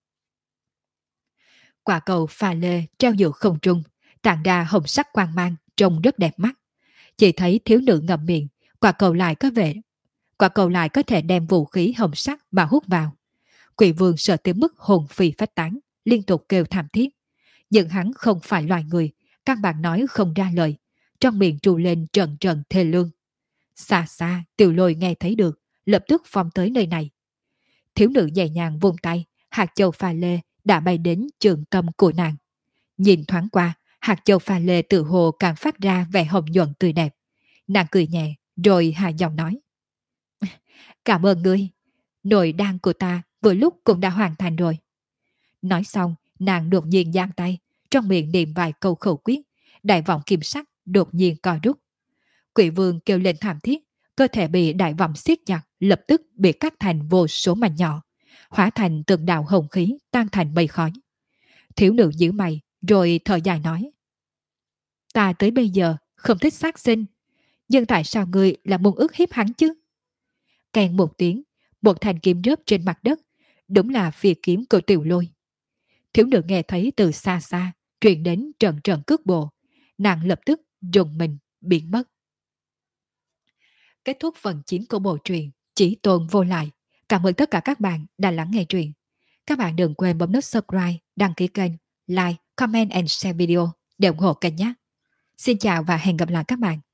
Quả cầu pha lê treo giữa không trung, tản ra hồng sắc quang mang, trông rất đẹp mắt. Chỉ thấy thiếu nữ ngậm miệng, quả cầu lại có thể đem vũ khí hồng sắc mà hút vào. Quỷ Vương sợ tới mức hồn phi phách tán, liên tục kêu thảm thiết. Nhưng hắn không phải loài người, căn bản nói không ra lời, trong miệng trù lên trần trần thê lương. Xa xa, Tiểu Lôi nghe thấy được, lập tức phóng tới nơi này. Thiếu nữ nhẹ nhàng vung tay, hạt châu pha lê đã bay đến trường tâm của nàng. Nhìn thoáng qua, hạt châu pha lê tự hồ càng phát ra vẻ hồng nhuận tươi đẹp. Nàng cười nhẹ, rồi hạ giọng nói. Cảm ơn ngươi, nồi đan của ta vừa lúc cũng đã hoàn thành rồi. Nói xong, nàng đột nhiên giang tay, trong miệng niệm vài câu khẩu quyết, đại vọng kim sắc đột nhiên co rút. Quỷ Vương kêu lên thảm thiết, cơ thể bị đại vọng siết chặt, lập tức bị cắt thành vô số mảnh nhỏ, hóa thành từng đạo hồng khí tan thành mây khói. Thiếu nữ nhíu mày, rồi thở dài nói: Ta tới bây giờ không thích sát sinh, nhưng tại sao ngươi lại muốn ức hiếp hắn chứ? Kèn một tiếng, một thanh kiếm rớt trên mặt đất, đúng là phi kiếm của Tiểu Lôi. Thiếu nữ nghe thấy từ xa xa truyền đến trận trận cước bộ, nàng lập tức rùng mình biến mất. Kết thúc phần 9 của bộ truyện Chí Tôn Vô Lại. Cảm ơn tất cả các bạn đã lắng nghe truyện. Các bạn đừng quên bấm nút subscribe, đăng ký kênh, like, comment and share video để ủng hộ kênh nhé. Xin chào và hẹn gặp lại các bạn.